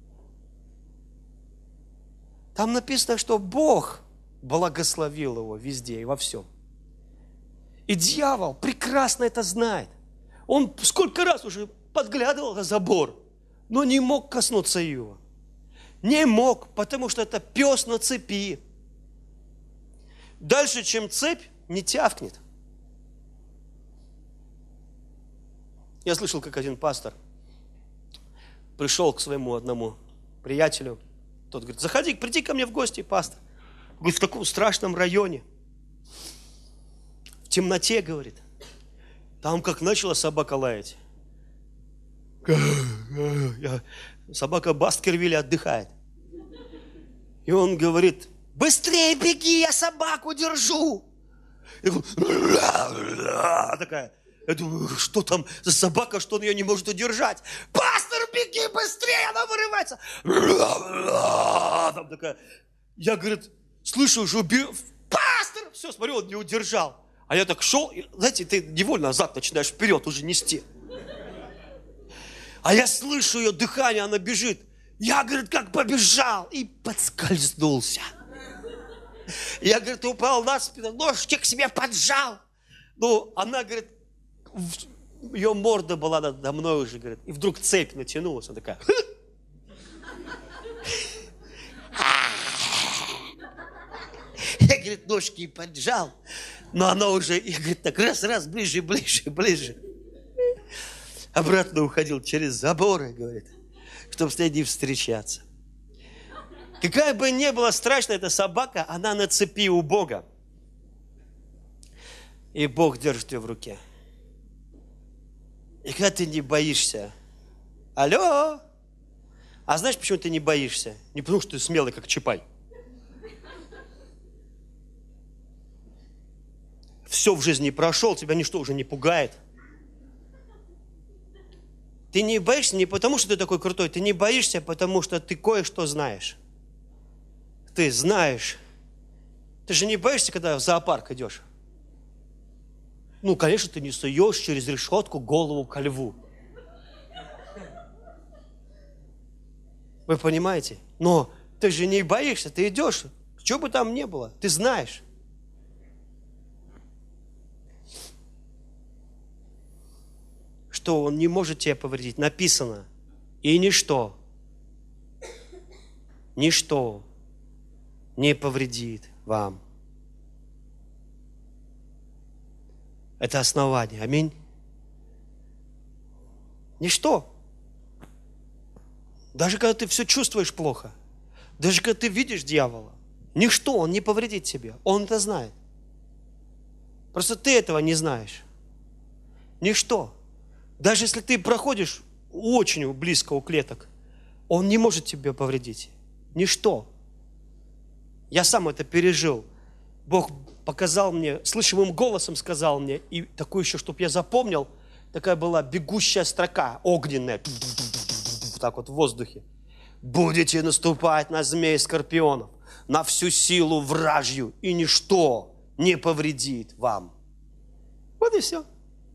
Там написано, что Бог благословил его везде и во всем. И дьявол прекрасно это знает. Он сколько раз уже подглядывал на забор, но не мог коснуться Иова. Не мог, потому что это пес на цепи. Дальше, чем цепь, не тявкнет. Я слышал, как один пастор пришел к своему одному приятелю. Тот говорит: заходи, приди ко мне в гости, пастор. Говорит, в таком страшном районе. В темноте, говорит. Там как начала собака лаять. Собака Баскервилля отдыхает. И он говорит: быстрее беги, я собаку держу. И такая. Я думаю, что там за собака, что он ее не может удержать? Пастор, беги быстрее, она вырывается. Там такая. Я, говорит, слышу уже, пастор! Все, смотрю, он не удержал. А я так шел, и, знаете, ты невольно назад начинаешь вперед уже нести. А я слышу ее дыхание, она бежит. Я, говорит, как побежал и подскользнулся. Я, говорит, упал на спину, ножки к себе поджал. Ну, она, говорит, ее морда была надо мной уже, говорит, и вдруг цепь натянулась, она такая. Я, говорит, ножки поджал, но она уже, я, говорит, так раз, ближе. Обратно уходил через заборы, говорит, чтобы с ней не встречаться. Какая бы ни была страшная эта собака, она на цепи у Бога. И Бог держит ее в руке. И когда ты не боишься, алло, а знаешь, почему ты не боишься? Не потому, что ты смелый, как Чапай. Все в жизни прошел, тебя ничто уже не пугает. Ты не боишься не потому, что ты такой крутой, ты не боишься, потому что ты кое-что знаешь. Ты знаешь. Ты же не боишься, когда в зоопарк идешь? Ну, конечно, ты не суешь через решетку голову ко льву. Вы понимаете? Но ты же не боишься, ты идешь. Что бы там ни было, ты знаешь. Что он не может тебе повредить. Написано. И ничто не повредит вам. Это основание. Аминь. Ничто. Даже когда ты все чувствуешь плохо, даже когда ты видишь дьявола, ничто, он не повредит тебе. Он это знает. Просто ты этого не знаешь. Ничто. Даже если ты проходишь очень близко у клеток, он не может тебе повредить. Ничто. Я сам это пережил. Бог показал мне, слышимым голосом сказал мне, и такую еще, чтобы я запомнил, такая была бегущая строка, огненная, так вот в воздухе. Будете наступать на змей и скорпионов, на всю силу вражью, и ничто не повредит вам. Вот и все.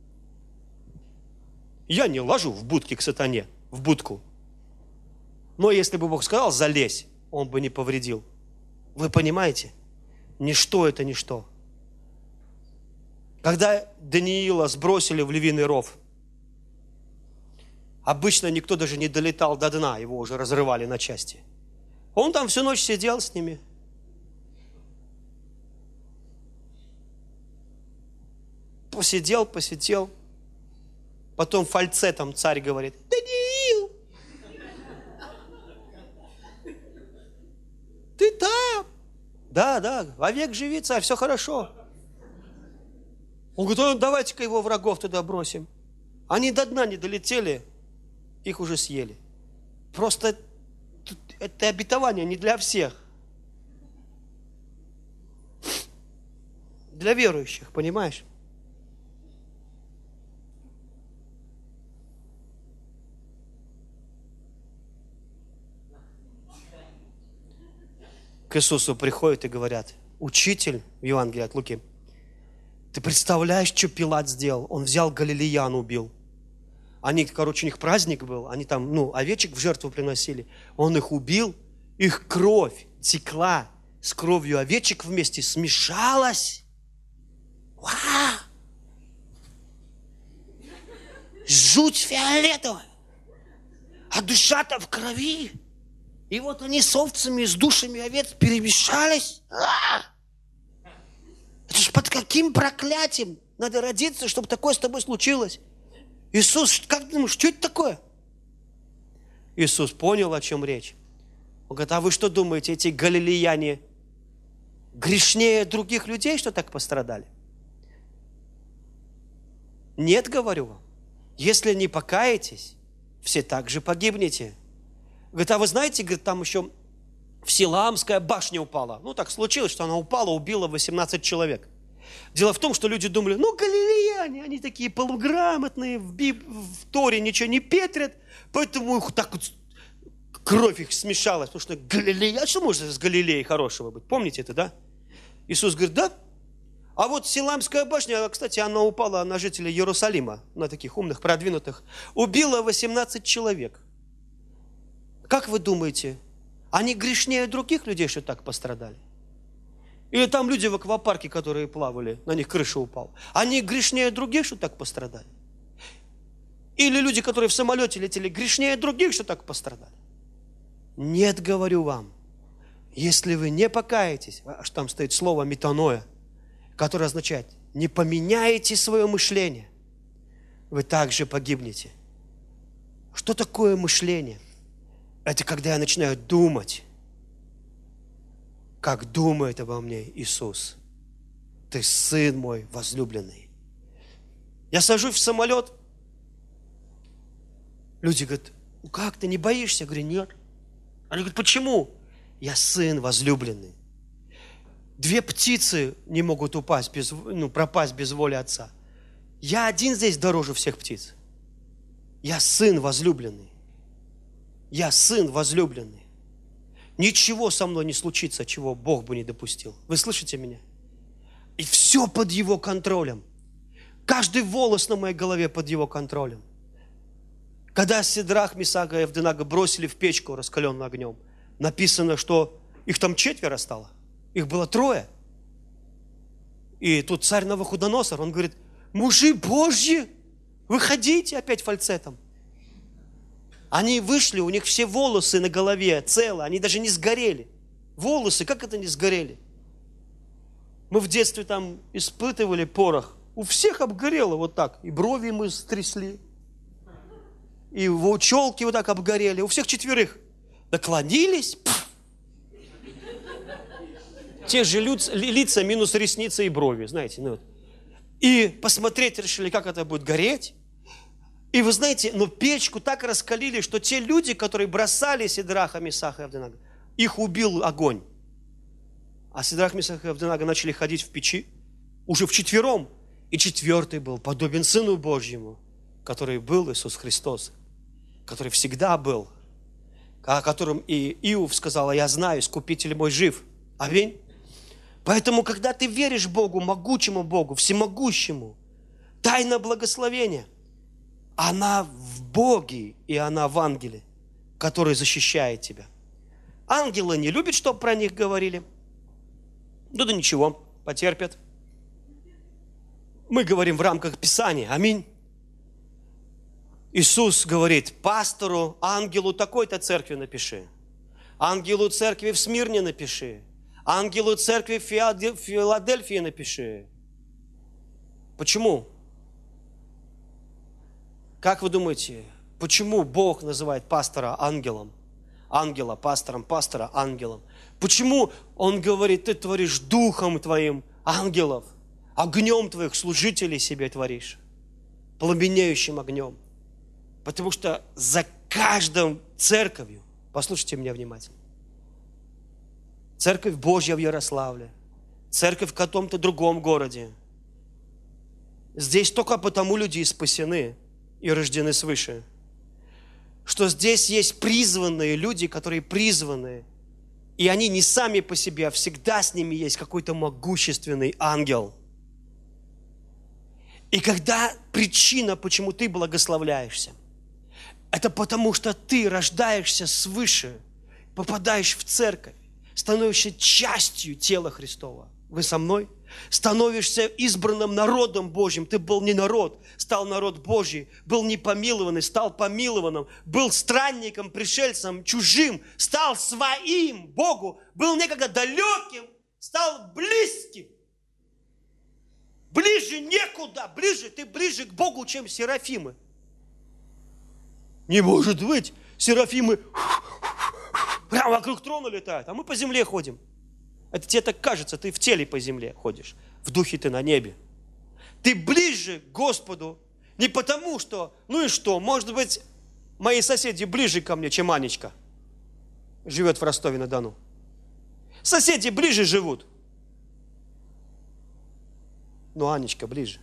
Я не ложу в будки к сатане, в будку. Но если бы Бог сказал, залезь, он бы не повредил. Вы понимаете? Ничто это ничто. Когда Даниила сбросили в львиный ров, обычно никто даже не долетал до дна, его уже разрывали на части. Он там всю ночь сидел с ними. Посидел. Потом фальцетом царь говорит: Даниил, ты там? Да, вовек живи, царь, все хорошо. Он говорит: давайте-ка его врагов туда бросим. Они до дна не долетели, их уже съели. Просто это обетование не для всех. Для верующих, понимаешь? К Иисусу приходят и говорят: учитель, в Евангелии от Луки, ты представляешь, что Пилат сделал? Он взял галилеян, убил. Они, у них праздник был, они там, овечек в жертву приносили. Он их убил, их кровь текла с кровью овечек вместе, смешалась. Вау! Жуть фиолетовая, а душа-то в крови. И вот они с овцами, с душами овец перемешались. Это ж под каким проклятием надо родиться, чтобы такое с тобой случилось? Иисус, как ты думаешь, что это такое? Иисус понял, о чем речь. Он говорит: а вы что думаете, эти галилеяне грешнее других людей, что так пострадали? Нет, говорю вам. Если не покаетесь, все так же погибнете. Говорит: а вы знаете, говорит, там еще в Силаамская башня упала. Так случилось, что она упала, убила 18 человек. Дело в том, что люди думали: галилеяне, они такие полуграмотные, в Торе ничего не петрят, поэтому их так вот, кровь их смешалась, потому что Галилея, что может с Галилеей хорошего быть? Помните это, да? Иисус говорит: да. А вот Силаамская башня, кстати, она упала на жителей Иерусалима, на таких умных, продвинутых, убила 18 человек. Как вы думаете, они грешнее других людей, что так пострадали? Или там люди в аквапарке, которые плавали, на них крыша упала. Они грешнее других, что так пострадали? Или люди, которые в самолете летели, грешнее других, что так пострадали? Нет, говорю вам, если вы не покаетесь, аж там стоит слово метаноя, которое означает, не поменяете свое мышление, вы также погибнете. Что такое мышление? Это когда я начинаю думать, как думает обо мне Иисус. Ты сын мой возлюбленный. Я сажусь в самолет. Люди говорят, как ты не боишься? Я говорю, нет. Они говорят, почему? Я сын возлюбленный. 2 птицы не могут пропасть без воли Отца. Я один здесь дороже всех птиц. Я сын возлюбленный. Я сын возлюбленный. Ничего со мной не случится, чего Бог бы не допустил. Вы слышите меня? И все под Его контролем. Каждый волос на моей голове под Его контролем. Когда Сидрах, Мисака и Авденага бросили в печку, раскаленную огнем, написано, что их там 4 стало. Их было 3. И тут царь Навуходоносор, он говорит, мужи Божьи, выходите опять фальцетом. Они вышли, у них все волосы на голове целы, они даже не сгорели. Волосы, как это не сгорели? Мы в детстве там испытывали порох. У всех обгорело вот так. И брови мы стрясли. И челки вот так обгорели. У всех 4. Наклонились. Те же лица минус ресницы и брови, знаете. Ну вот. И посмотреть решили, как это будет гореть. И вы знаете, но печку так раскалили, что те люди, которые бросали Сидраха, Мисаха и Авденага, их убил огонь. А Сидрах, Мисах и Авденага начали ходить в печи, уже вчетвером. И 4 был подобен Сыну Божьему, который был Иисус Христос, который всегда был, о котором и Иов сказал, я знаю, Искупитель мой жив. Аминь. Поэтому, когда ты веришь Богу, могучему Богу, всемогущему, тайна благословения, она в Боге и она в ангеле, который защищает тебя. Ангелы не любят, чтобы про них говорили. Ну да ничего, потерпят. Мы говорим в рамках Писания. Аминь. Иисус говорит пастору, ангелу такой-то церкви напиши. Ангелу церкви в Смирне напиши. Ангелу церкви в Филадельфии напиши. Почему? Как вы думаете, почему Бог называет пастора ангелом? Ангела пастором, пастора ангелом. Почему Он говорит, ты творишь духом твоим ангелов, огнем твоих служителей себе творишь, пламенеющим огнем? Потому что за каждым церковью, послушайте меня внимательно, церковь Божья в Ярославле, церковь в каком-то другом городе, здесь только потому люди и спасены и рождены свыше, что здесь есть призванные люди, которые призваны, и они не сами по себе, а всегда с ними есть какой-то могущественный ангел. И когда причина, почему ты благословляешься, это потому, что ты рождаешься свыше, попадаешь в церковь, становишься частью тела Христова. Вы со мной? Становишься избранным народом Божьим. Ты был не народ, стал народ Божий. Был непомилованный, стал помилованным. Был странником, пришельцем, чужим, стал своим Богу. Был некогда далеким, стал близким. Ближе некуда, ближе, ты ближе к Богу, чем серафимы. Не может быть, серафимы прямо вокруг трона летают, а мы по земле ходим. Это тебе так кажется, ты в теле по земле ходишь, в духе ты на небе. Ты ближе к Господу не потому, что, ну и что, может быть, мои соседи ближе ко мне, чем Анечка живет в Ростове-на-Дону. Соседи ближе живут, но Анечка ближе.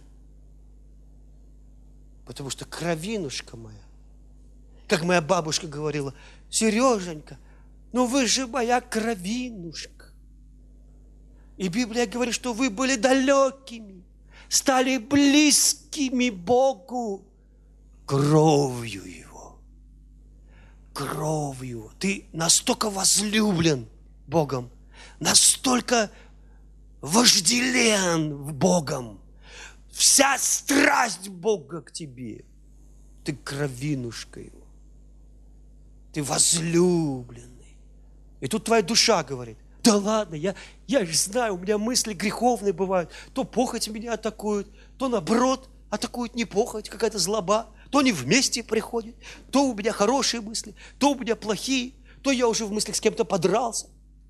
Потому что кровинушка моя, как моя бабушка говорила, Сереженька, ну вы же моя кровинушка. И Библия говорит, что вы были далекими, стали близкими Богу кровью Его. кровью. Ты настолько возлюблен Богом, настолько вожделен Богом. Вся страсть Бога к тебе. Ты кровинушка Его. Ты возлюбленный. И тут твоя душа говорит: да ладно, я же знаю, у меня мысли греховные бывают. То похоть меня атакует, то наоборот атакует не похоть, какая-то злоба. То не вместе приходит, то у меня хорошие мысли, то у меня плохие, то я уже в мыслях с кем-то подрался.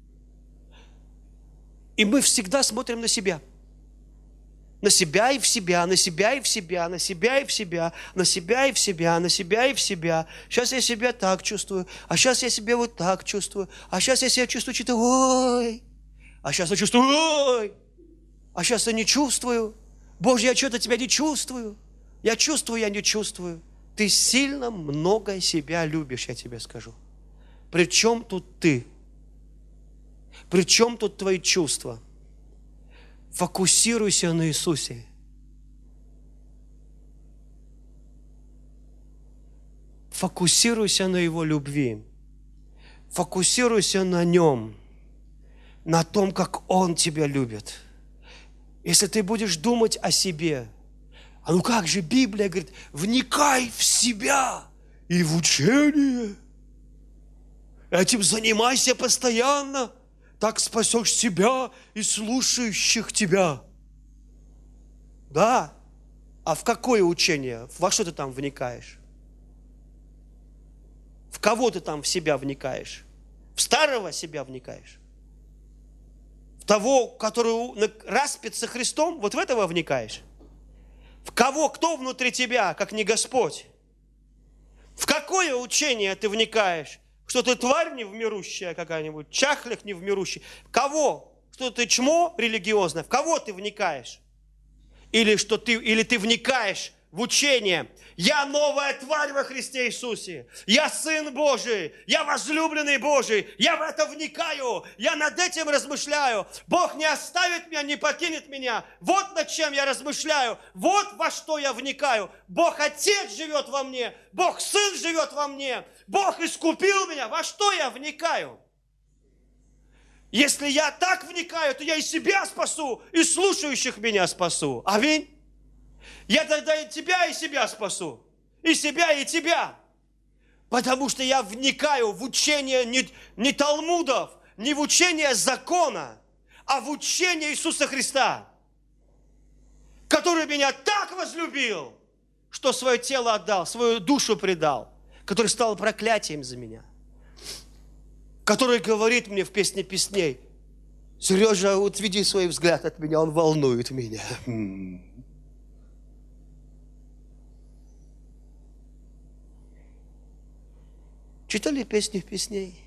И мы всегда смотрим на себя. На себя и в себя, на себя и в себя, на себя и в себя, на себя и в себя, на себя и в себя. Сейчас я себя так чувствую, а сейчас я себя вот так чувствую, а сейчас я себя чувствую что-то ой, а сейчас я чувствую ой, а сейчас я не чувствую. Боже, я что-то тебя не чувствую. Я чувствую, я не чувствую. Ты сильно много себя любишь, я тебе скажу. При чем тут ты? При чем тут твои чувства? Фокусируйся на Иисусе. Фокусируйся на Его любви. Фокусируйся на Нем, на том, как Он тебя любит. Если ты будешь думать о себе, а ну как же Библия говорит, вникай в себя и в учение. Этим занимайся постоянно, так спасешь себя и слушающих тебя. Да. А в какое учение? Во что ты там вникаешь? В кого ты там в себя вникаешь? В старого себя вникаешь? В того, который распят со Христом? Вот в этого вникаешь? В кого, кто внутри тебя, как не Господь? В какое учение ты вникаешь? Что ты тварь невмирущая какая-нибудь, чахлик невмирущий? В кого? Что ты чмо религиозное? В кого ты вникаешь? Или ты вникаешь в учение. Я новая тварь во Христе Иисусе. Я Сын Божий. Я возлюбленный Божий. Я в это вникаю. Я над этим размышляю. Бог не оставит меня, не покинет меня. Вот над чем я размышляю. Вот во что я вникаю. Бог Отец живет во мне. Бог Сын живет во мне. Бог искупил меня. Во что я вникаю? Если я так вникаю, то я и себя спасу, и слушающих меня спасу. Аминь. Я тогда и тебя, и себя спасу. И себя, и тебя. Потому что я вникаю в учение не Талмудов, не в учение закона, а в учение Иисуса Христа, который меня так возлюбил, что свое тело отдал, свою душу предал, который стал проклятием за меня, который говорит мне в «Песне песней»: Сережа, отведи свой взгляд от меня, он волнует меня. Читали «Песни песней»?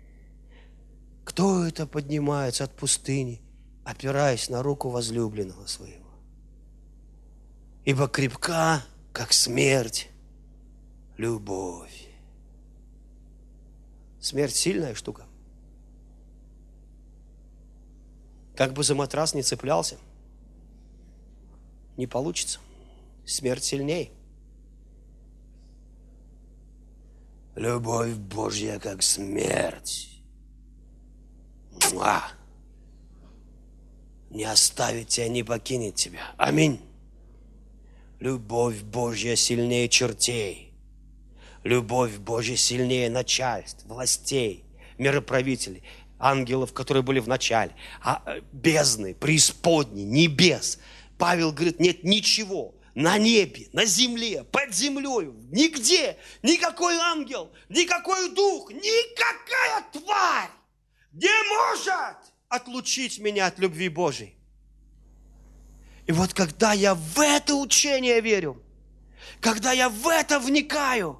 Кто это поднимается от пустыни, опираясь на руку возлюбленного своего? Ибо крепка, как смерть, любовь. Смерть сильная штука. Как бы за матрас не цеплялся, не получится. Смерть сильней. Любовь Божья, как смерть. Муа! Не оставит тебя, не покинет тебя. Аминь. Любовь Божья сильнее чертей. Любовь Божья сильнее начальств, властей, мироправителей, ангелов, которые были в начале, бездны, преисподней, небес. Павел говорит, нет ничего на небе, на земле, под землей, нигде, никакой ангел, никакой дух, никакая тварь не может отлучить меня от любви Божьей. И вот когда я в это учение верю, когда я в это вникаю,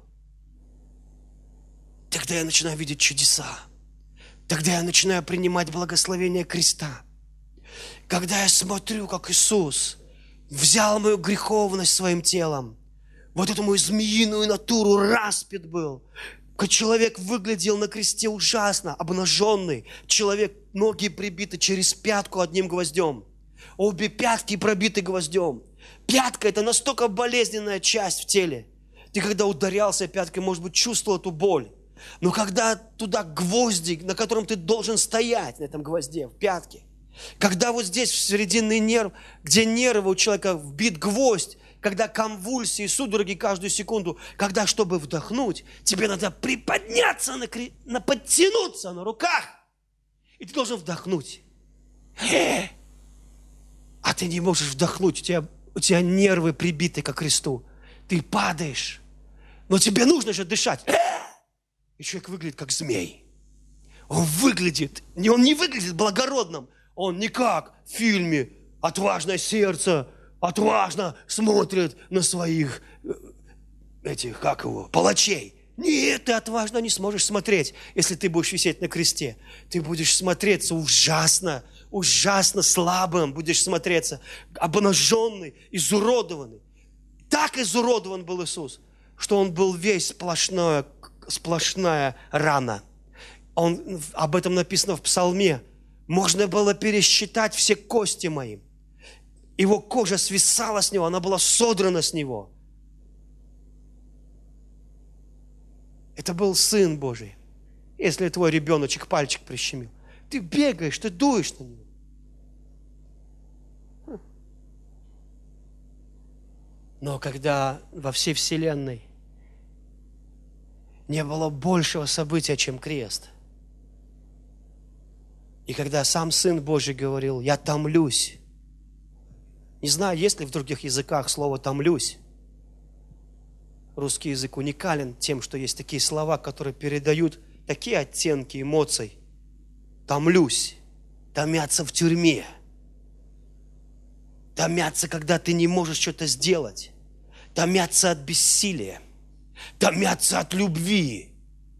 тогда я начинаю видеть чудеса. Тогда я начинаю принимать благословение креста. Когда я смотрю, как Иисус взял мою греховность своим телом, вот эту мою змеиную натуру, распят был, как человек выглядел на кресте ужасно, обнаженный. Человек, ноги прибиты через пятку одним гвоздем. Обе пятки пробиты гвоздем. Пятка – это настолько болезненная часть в теле. Ты когда ударялся пяткой, может быть, чувствовал эту боль. Но когда туда гвозди, на котором ты должен стоять, на этом гвозде, в пятке, когда вот здесь, в серединный нерв, где нервы у человека вбит гвоздь, когда конвульсии, судороги каждую секунду, когда, чтобы вдохнуть, тебе надо приподняться, подтянуться на руках, и ты должен вдохнуть. А ты не можешь вдохнуть, у тебя нервы прибиты ко кресту. Ты падаешь, но тебе нужно же дышать. И человек выглядит как змей. Он не выглядит благородным. Он не как в фильме «Отважное сердце», отважно смотрит на своих, палачей. Нет, ты отважно не сможешь смотреть, если ты будешь висеть на кресте. Ты будешь смотреться ужасно, ужасно слабым, будешь смотреться обнаженный, изуродованный. Так изуродован был Иисус, что Он был весь сплошная рана. Об этом написано в Псалме. Можно было пересчитать все кости мои. Его кожа свисала с него, она была содрана с него. Это был Сын Божий. Если твой ребеночек пальчик прищемил, ты бегаешь, ты дуешь на него. Но когда во всей вселенной не было большего события, чем крест, и когда сам Сын Божий говорил: «Я томлюсь», не знаю, есть ли в других языках слово «томлюсь». Русский язык уникален тем, что есть такие слова, которые передают такие оттенки эмоций. Томлюсь, томятся в тюрьме, томятся, когда ты не можешь что-то сделать, томятся от бессилия, томятся от любви.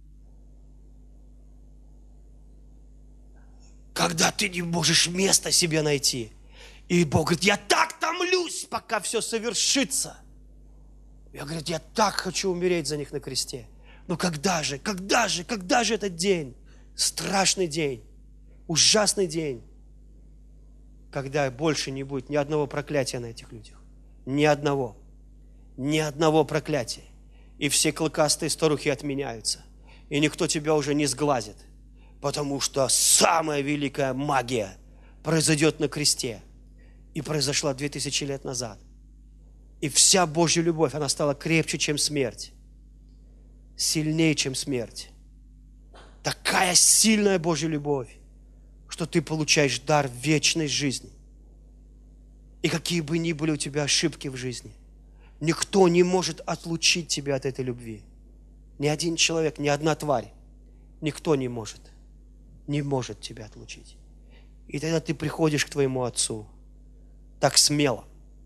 Когда ты не можешь места себе найти. И Бог говорит: я так томлюсь, пока все совершится. Я говорю: я так хочу умереть за них на кресте. Но когда же этот день? Страшный день, ужасный день, когда больше не будет ни одного проклятия на этих людях. Ни одного проклятия. И все клыкастые старухи отменяются. И никто тебя уже не сглазит. Потому что самая великая магия произойдет на кресте. И произошла 2000 лет назад. И вся Божья любовь, она стала крепче, чем смерть. Сильнее, чем смерть. Такая сильная Божья любовь, что ты получаешь дар вечной жизни. И какие бы ни были у тебя ошибки в жизни, никто не может отлучить тебя от этой любви. Ни один человек, ни одна тварь. Никто не может тебя отлучить. И тогда ты приходишь к твоему Отцу так смело.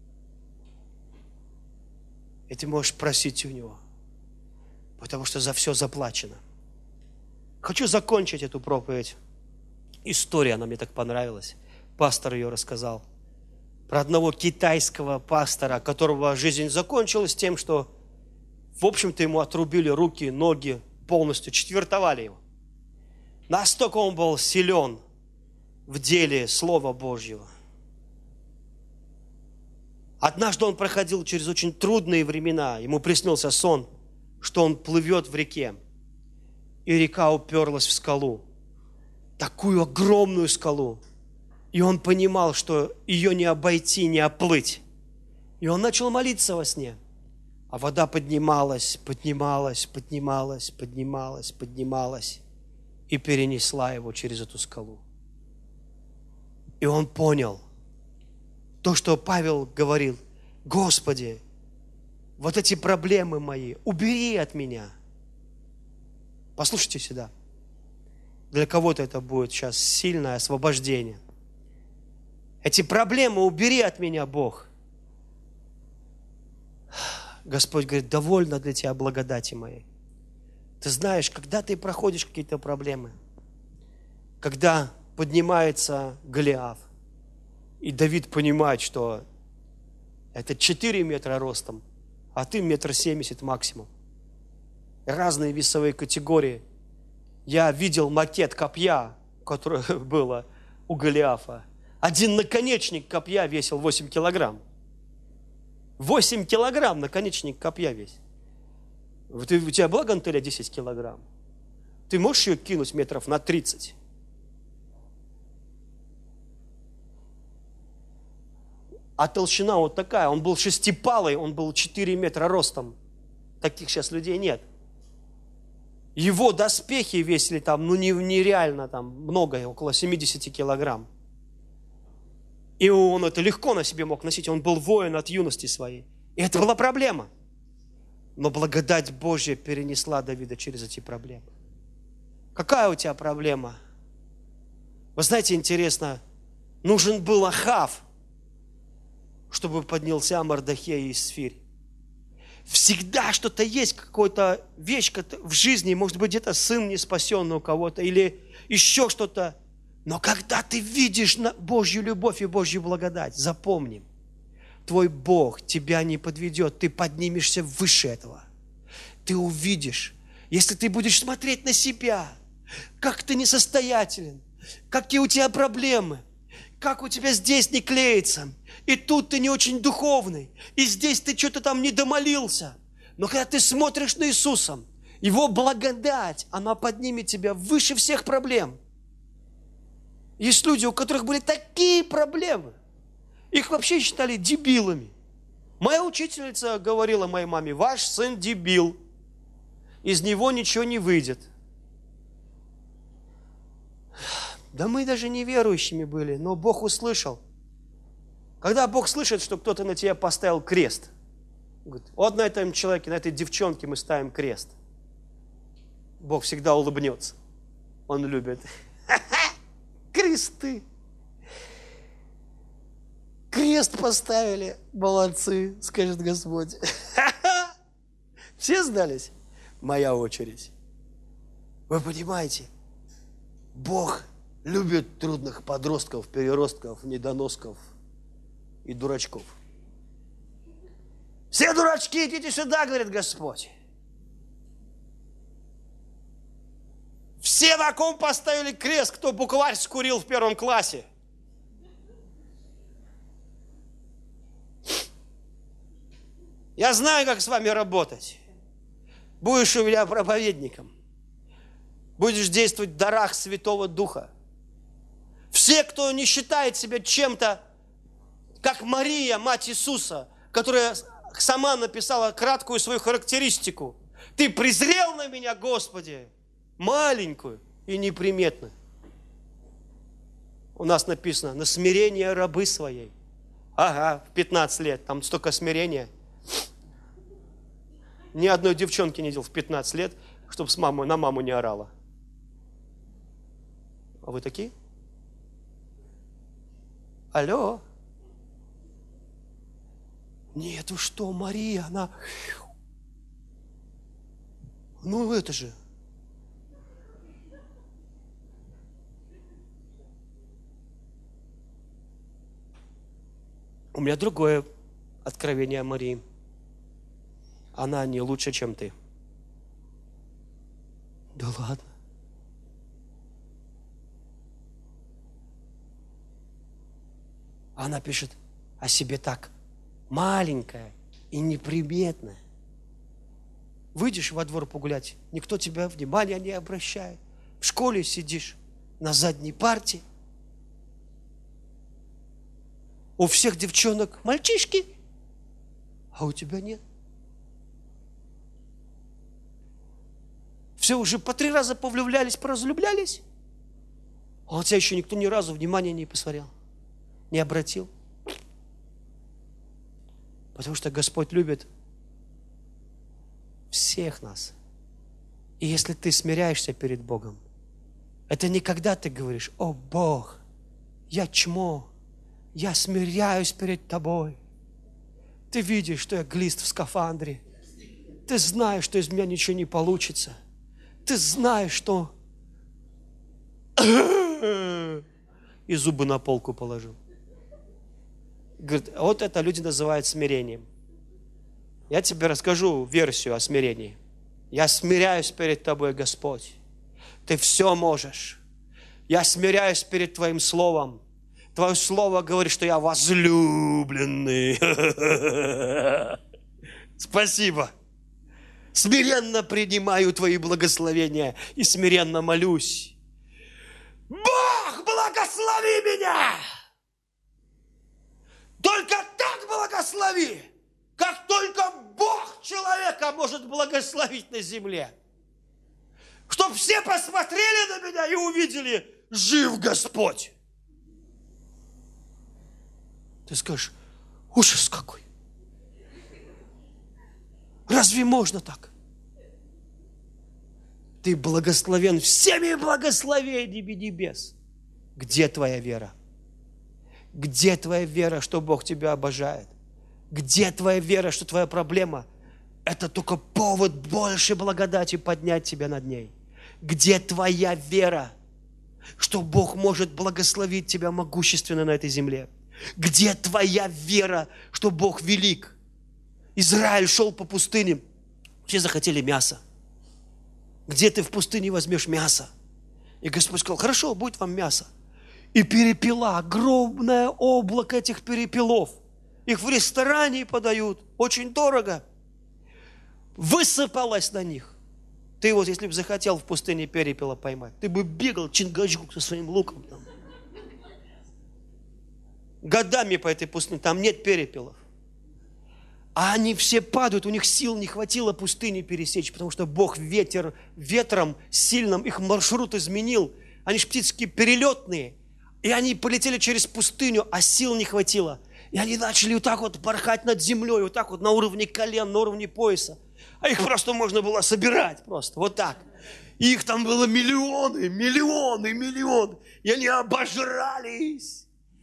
И ты можешь просить у Него, потому что за все заплачено. Хочу закончить эту проповедь. История, она мне так понравилась. Пастор ее рассказал. Про одного китайского пастора, которого жизнь закончилась тем, что, в общем-то, ему отрубили руки, ноги, полностью четвертовали его. Настолько он был силен в деле Слова Божьего. Однажды он проходил через очень трудные времена. Ему приснился сон, что он плывет в реке. И река уперлась в скалу. Такую огромную скалу. И он понимал, что ее не обойти, не оплыть. И он начал молиться во сне. А вода поднималась и перенесла его через эту скалу. И он понял то, что Павел говорил: Господи, вот эти проблемы мои, убери от меня. Послушайте сюда. Для кого-то это будет сейчас сильное освобождение. Эти проблемы убери от меня, Бог. Господь говорит: довольно для тебя благодати моей. Ты знаешь, когда ты проходишь какие-то проблемы, когда поднимается Голиаф, и Давид понимает, что это 4 метра ростом, а ты 1,70 м максимум. Разные весовые категории. Я видел макет копья, которое было у Голиафа. Один наконечник копья весил 8 килограмм. 8 килограмм наконечник копья весит. У тебя была гантеля 10 килограмм? Ты можешь ее кинуть метров на 30? А толщина вот такая. Он был шестипалый, он был 4 метра ростом. Таких сейчас людей нет. Его доспехи весили там, нереально там много, около 70 килограмм. И он это легко на себе мог носить. Он был воин от юности своей. И это была проблема. Но благодать Божья перенесла Давида через эти проблемы. Какая у тебя проблема? Вы знаете, интересно, нужен был Ахав, чтобы поднялся Мордехей и Сфирь. Всегда что-то есть, какая-то вещь в жизни, может быть, где-то сын не спасенный у кого-то, или еще что-то. Но когда ты видишь Божью любовь и Божью благодать, запомни, твой Бог тебя не подведет, ты поднимешься выше этого. Ты увидишь, если ты будешь смотреть на себя, как ты несостоятелен, какие у тебя проблемы, как у тебя здесь не клеится, и тут ты не очень духовный, и здесь ты что-то там не домолился. Но когда ты смотришь на Иисуса, Его благодать, она поднимет тебя выше всех проблем. Есть люди, у которых были такие проблемы, их вообще считали дебилами. Моя учительница говорила моей маме: ваш сын дебил, из него ничего не выйдет. Да мы даже неверующими были, но Бог услышал. Когда Бог слышит, что кто-то на тебя поставил крест, говорит: вот на этом человеке, на этой девчонке мы ставим крест. Бог всегда улыбнется. Он любит. Кресты. Крест поставили. Молодцы, скажет Господь. Все сдались? Моя очередь. Вы понимаете, Бог любит трудных подростков, переростков, недоносков и дурачков. Все дурачки, идите сюда, говорит Господь. Все, на ком поставили крест, кто букварь скурил в 1 классе. Я знаю, как с вами работать. Будешь у меня проповедником. Будешь действовать в дарах Святого Духа. Все, кто не считает себя чем-то, как Мария, мать Иисуса, которая сама написала краткую свою характеристику. Ты презрел на меня, Господи, маленькую и неприметную. У нас написано: на смирение рабы своей. Ага, в 15 лет, там столько смирения. Ни одной девчонки не видел в 15 лет, чтобы на маму не орала. А вы такие? Алло? Нет, вы что, Мария, она... Ну, это же... У меня другое откровение о Марии. Она не лучше, чем ты. Да ладно. Она пишет о себе так: маленькая и неприметная. Выйдешь во двор погулять, никто тебя внимания не обращает. В школе сидишь на задней парте. У всех девчонок мальчишки, а у тебя нет. Все уже по 3 раза повлюблялись, поразлюблялись, а у тебя еще никто ни разу внимания не посмотрел, не обратил. Потому что Господь любит всех нас. И если ты смиряешься перед Богом, это не когда ты говоришь: о Бог, я чмо, я смиряюсь перед Тобой. Ты видишь, что я глист в скафандре. Ты знаешь, что из меня ничего не получится. Ты знаешь, что... И зубы на полку положил. Говорит, вот это люди называют смирением. Я тебе расскажу версию о смирении. Я смиряюсь перед Тобой, Господь. Ты все можешь. Я смиряюсь перед Твоим Словом. Твое Слово говорит, что я возлюбленный. Спасибо. Смиренно принимаю Твои благословения и смиренно молюсь. Бог, благослови меня! Только так благослови, как только Бог человека может благословить на земле. Чтоб все посмотрели на меня и увидели, жив Господь. Ты скажешь, ужас какой. Разве можно так? Ты благословен всеми благословениями небес. Где твоя вера? Где твоя вера, что Бог тебя обожает? Где твоя вера, что твоя проблема – это только повод больше благодати поднять тебя над ней? Где твоя вера, что Бог может благословить тебя могущественно на этой земле? Где твоя вера, что Бог велик? Израиль шел по пустыне, все захотели мяса. Где ты в пустыне возьмешь мясо? И Господь сказал, хорошо, будет вам мясо. И перепела, огромное облако этих перепелов. Их в ресторане подают, очень дорого. Высыпалось на них. Ты вот, если бы захотел в пустыне перепела поймать, ты бы бегал Чингачгук со своим луком. Там. Годами по этой пустыне, там нет перепелов. А они все падают, у них сил не хватило пустыни пересечь, потому что Бог ветром сильным их маршрут изменил. Они же птички перелетные. И они полетели через пустыню, а сил не хватило. И они начали вот так вот порхать над землей, вот так вот на уровне колен, на уровне пояса. А их просто можно было собирать просто, вот так. И их там было миллионы. И они обожрались.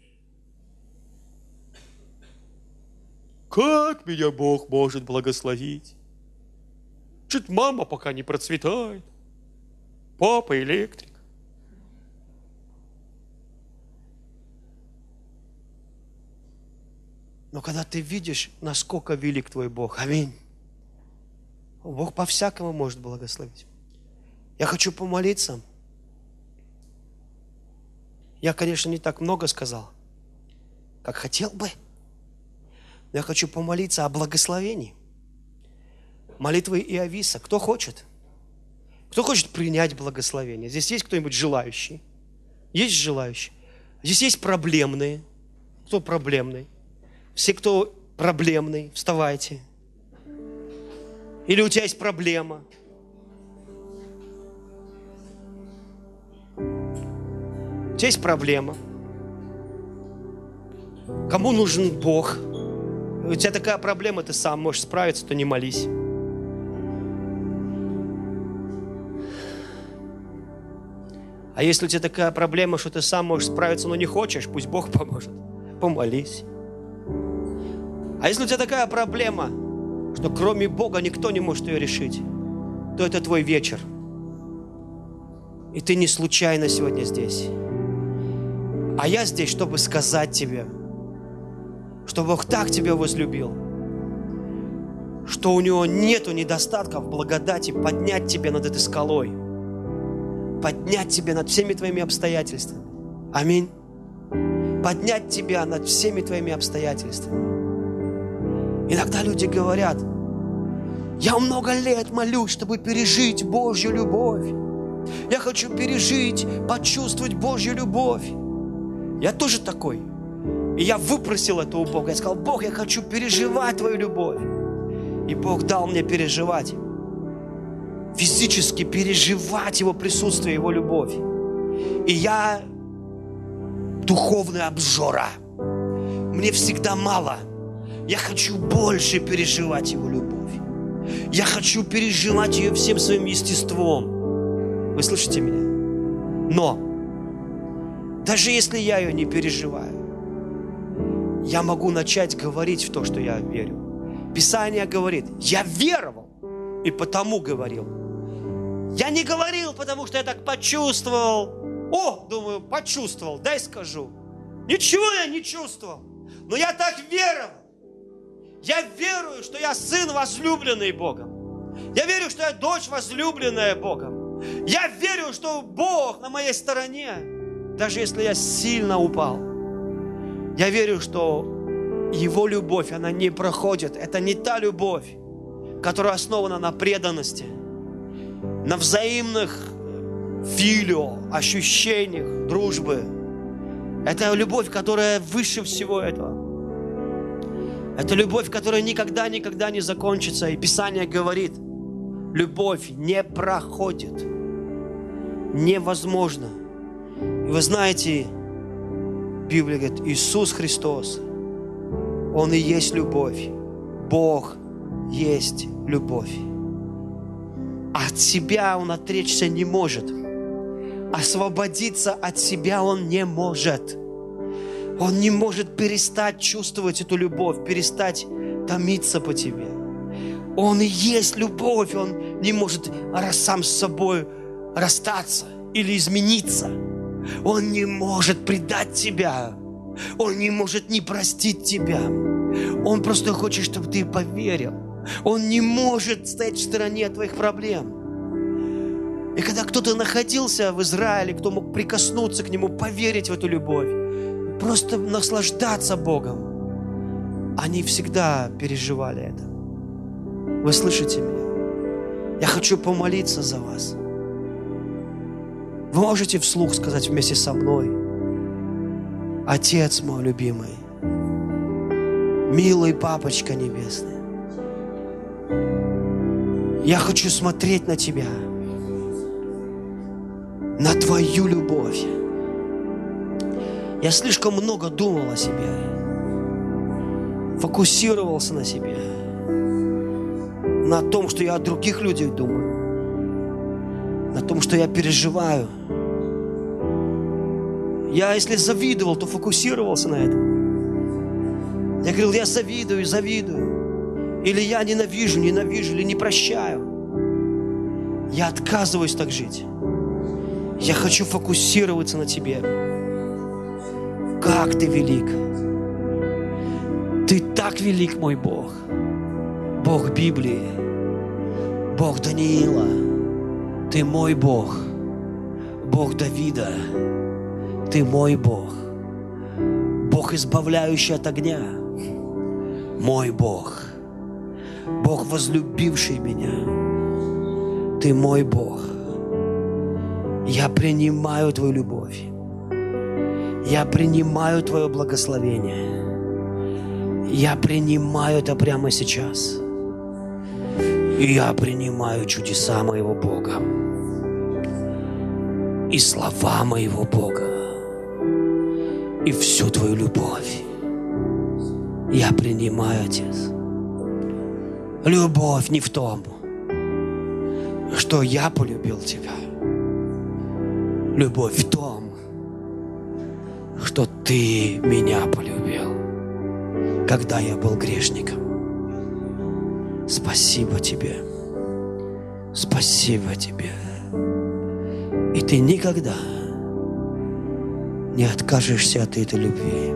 Как меня Бог может благословить? Чуть мама пока не процветает. Папа электрик. Но когда ты видишь, насколько велик твой Бог, аминь. Бог по-всякому может благословить. Я хочу помолиться. Я, конечно, не так много сказал, как хотел бы. Но я хочу помолиться о благословении. Молитвы Иовиса. Кто хочет? Кто хочет принять благословение? Здесь есть кто-нибудь желающий? Есть желающие? Здесь есть проблемные. Кто проблемный? Все, кто проблемный, вставайте. Или у тебя есть проблема? У тебя есть проблема? Кому нужен Бог? У тебя такая проблема, ты сам можешь справиться, то не молись. А если у тебя такая проблема, что ты сам можешь справиться, но не хочешь, пусть Бог поможет. Помолись. А если у тебя такая проблема, что кроме Бога никто не может ее решить, то это твой вечер. И ты не случайно сегодня здесь. А я здесь, чтобы сказать тебе, что Бог так тебя возлюбил, что у Него нету недостатков благодати поднять тебя над этой скалой, поднять тебя над всеми твоими обстоятельствами. Аминь. Поднять тебя над всеми твоими обстоятельствами. Иногда люди говорят, я много лет молюсь, чтобы пережить Божью любовь. Я хочу пережить, почувствовать Божью любовь. Я тоже такой. И я выпросил это у Бога. Я сказал, Бог, я хочу переживать Твою любовь. И Бог дал мне переживать. Физически переживать Его присутствие, Его любовь. И я духовный обжора. Мне всегда мало. Я хочу больше переживать Его любовь. Я хочу переживать ее всем своим естеством. Вы слышите меня? Но даже если я ее не переживаю, я могу начать говорить в то, что я верю. Писание говорит, я веровал и потому говорил. Я не говорил, потому что я так почувствовал. Думаю, почувствовал, дай скажу. Ничего я не чувствовал, но я так веровал. Я верую, что я сын, возлюбленный Богом. Я верю, что я дочь, возлюбленная Богом. Я верю, что Бог на моей стороне, даже если я сильно упал. Я верю, что Его любовь, она не проходит. Это не та любовь, которая основана на преданности, на взаимных филио, ощущениях, дружбы. Это любовь, которая выше всего этого. Это любовь, которая никогда не закончится. И Писание говорит, любовь не проходит. Невозможно. И вы знаете, Библия говорит, Иисус Христос, Он и есть любовь. Бог есть любовь. От себя Он отречься не может. Освободиться от себя Он не может. Он не может перестать чувствовать эту любовь, перестать томиться по тебе. Он и есть любовь. Он не может сам с собой расстаться или измениться. Он не может предать тебя. Он не может не простить тебя. Он просто хочет, чтобы ты поверил. Он не может стоять в стороне от твоих проблем. И когда кто-то находился в Израиле, кто мог прикоснуться к Нему, поверить в эту любовь, просто наслаждаться Богом, они всегда переживали это. Вы слышите меня? Я хочу помолиться за вас. Вы можете вслух сказать вместе со мной: Отец мой любимый, милый Папочка Небесный, я хочу смотреть на Тебя, на Твою любовь. Я слишком много думал о себе, фокусировался на себе, на том, что я о других людях думаю, на том, что я переживаю. Я, если завидовал, то фокусировался на этом. Я говорил, я завидую, или я ненавижу, или не прощаю. Я отказываюсь так жить. Я хочу фокусироваться на Тебе. Как Ты велик. Ты так велик, мой Бог. Бог Библии, Бог Даниила. Ты мой Бог. Бог Давида. Ты мой Бог. Бог, избавляющий от огня. Мой Бог. Бог, возлюбивший меня. Ты мой Бог. Я принимаю Твою любовь. Я принимаю Твое благословение. Я принимаю это прямо сейчас. И я принимаю чудеса моего Бога. И слова моего Бога. И всю Твою любовь. Я принимаю, Отец. Любовь не в том, что я полюбил Тебя. Любовь в том, что Ты меня полюбил, когда я был грешником. Спасибо Тебе. Спасибо Тебе. И Ты никогда не откажешься от этой любви.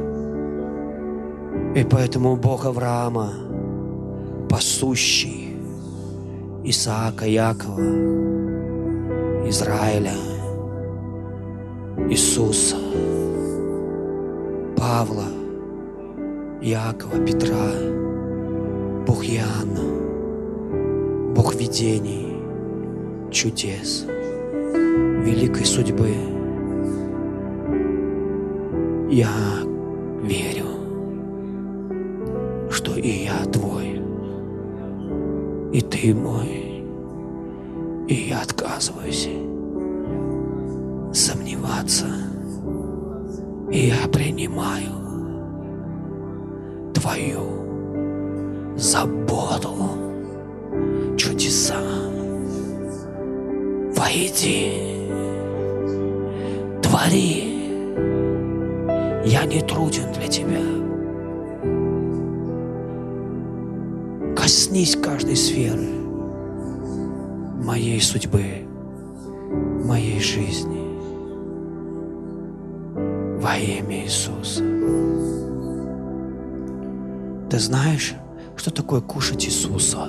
И поэтому Бог Авраама, пасущий Исаака, Якова, Израиля, Иисуса, Павла, Иакова, Петра, Бог Иоанна, Бог видений, чудес, великой судьбы. Я верю, что и я Твой, и Ты мой, и я отказываюсь сомневаться, и я принимаю Твою заботу, чудеса. Войди, твори. Я не труден для Тебя. Коснись каждой сферы моей судьбы, моей жизни. Во имя Иисуса. Ты знаешь, что такое кушать Иисуса?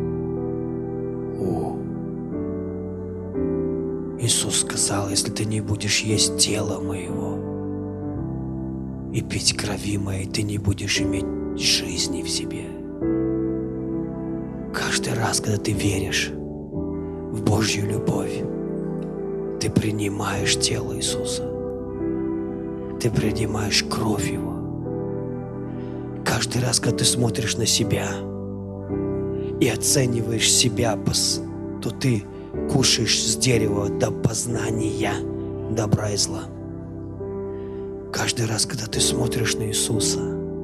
Иисус сказал, если ты не будешь есть тело Моего и пить крови Моей, ты не будешь иметь жизни в себе. каждый раз, когда ты веришь в Божью любовь, ты принимаешь тело Иисуса. Ты принимаешь кровь Его. Каждый раз, когда ты смотришь на себя и оцениваешь себя, то ты кушаешь с дерева до познания добра и зла. Каждый раз, когда ты смотришь на Иисуса,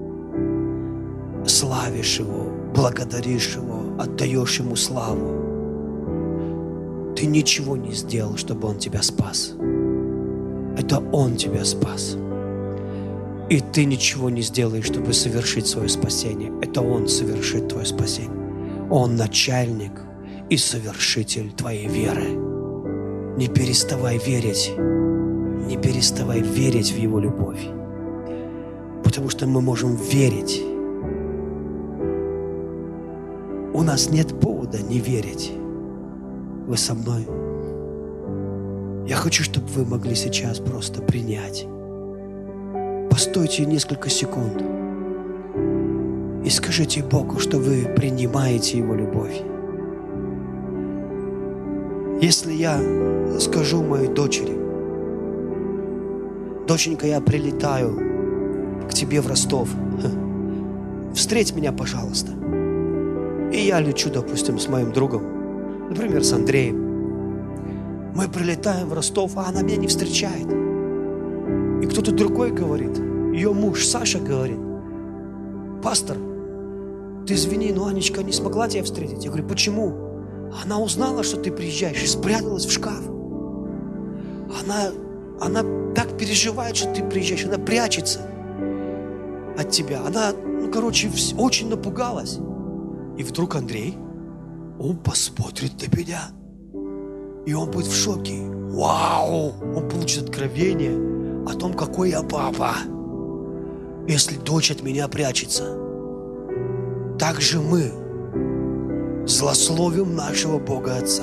славишь Его, благодаришь Его, отдаешь Ему славу, ты ничего не сделал, чтобы Он тебя спас. Это Он тебя спас. И ты ничего не сделаешь, чтобы совершить свое спасение. Это Он совершит твое спасение. Он начальник и совершитель твоей веры. Не переставай верить. Не переставай верить в Его любовь. Потому что мы можем верить. У нас нет повода не верить. Вы со мной? Я хочу, чтобы вы могли сейчас просто принять. Постойте несколько секунд и скажите Богу, что вы принимаете Его любовь. Если я скажу моей дочери: доченька, я прилетаю к тебе в Ростов, встреть меня, пожалуйста. И я лечу, допустим, с моим другом, например, с Андреем. Мы прилетаем в Ростов, а она меня не встречает. И кто-то другой говорит, ее муж Саша говорит: пастор, ты извини, но Анечка не смогла тебя встретить. Я говорю: почему? Она узнала, что ты приезжаешь, и спряталась в шкаф. Она так переживает, что ты приезжаешь, она прячется от тебя. Она, очень напугалась. И вдруг Андрей, он посмотрит на меня, и он будет в шоке. Вау! Он получит откровение о том, какой я папа, если дочь от меня прячется. Так же мы злословим нашего Бога Отца,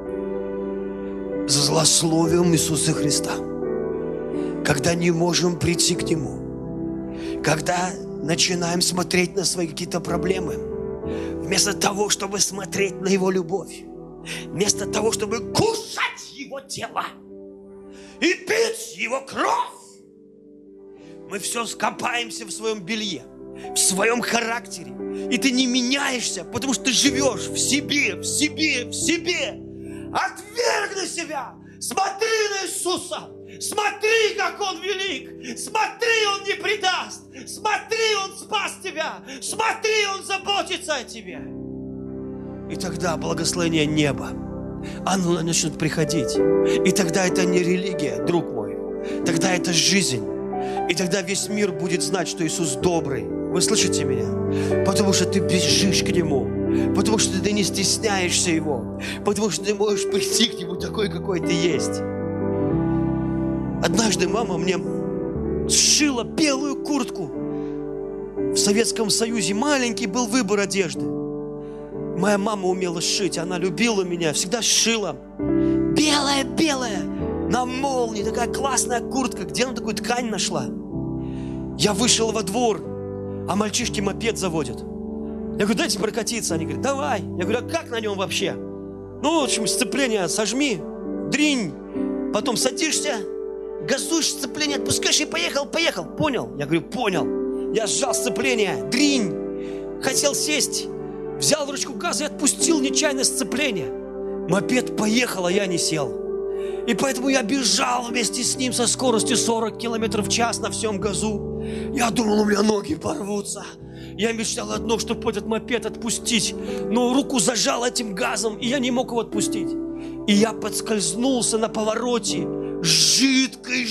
злословим Иисуса Христа, когда не можем прийти к Нему, когда начинаем смотреть на свои какие-то проблемы, вместо того, чтобы смотреть на Его любовь, вместо того, чтобы кушать Его тело и пить Его кровь, мы все скопаемся в своем белье, в своем характере. И ты не меняешься, потому что ты живешь в себе. Отвергни себя. Смотри на Иисуса. Смотри, как Он велик. Смотри, Он не предаст. Смотри, Он спас тебя. Смотри, Он заботится о тебе. И тогда благословение неба, оно начнет приходить. И тогда это не религия, друг мой. Тогда это жизнь. И тогда весь мир будет знать, что Иисус добрый. Вы слышите меня? Потому что ты бежишь к Нему. Потому что ты не стесняешься Его. Потому что ты можешь прийти к Нему такой, какой ты есть. Однажды мама мне сшила белую куртку. В Советском Союзе маленький был выбор одежды. Моя мама умела шить, она любила меня, всегда шила. Белая, на молнии, такая классная куртка. Где она такую ткань нашла? Я вышел во двор, а мальчишки мопед заводят. Я говорю: дайте прокатиться. Они говорят: давай. Я говорю: а как на нем вообще? Ну, в общем, сцепление сожми, дринь, потом садишься, газуешь, сцепление отпускаешь и поехал. Понял? Я говорю: понял. Я сжал сцепление, дринь, хотел сесть, взял ручку газа и отпустил нечаянно сцепление. Мопед поехал, а я не сел. И поэтому я бежал вместе с ним со скоростью 40 км в час на всем газу. Я думал, у меня ноги порвутся. Я мечтал одно, чтобы этот мопед отпустить. Но руку зажал этим газом, и я не мог его отпустить. И я подскользнулся на повороте жидкой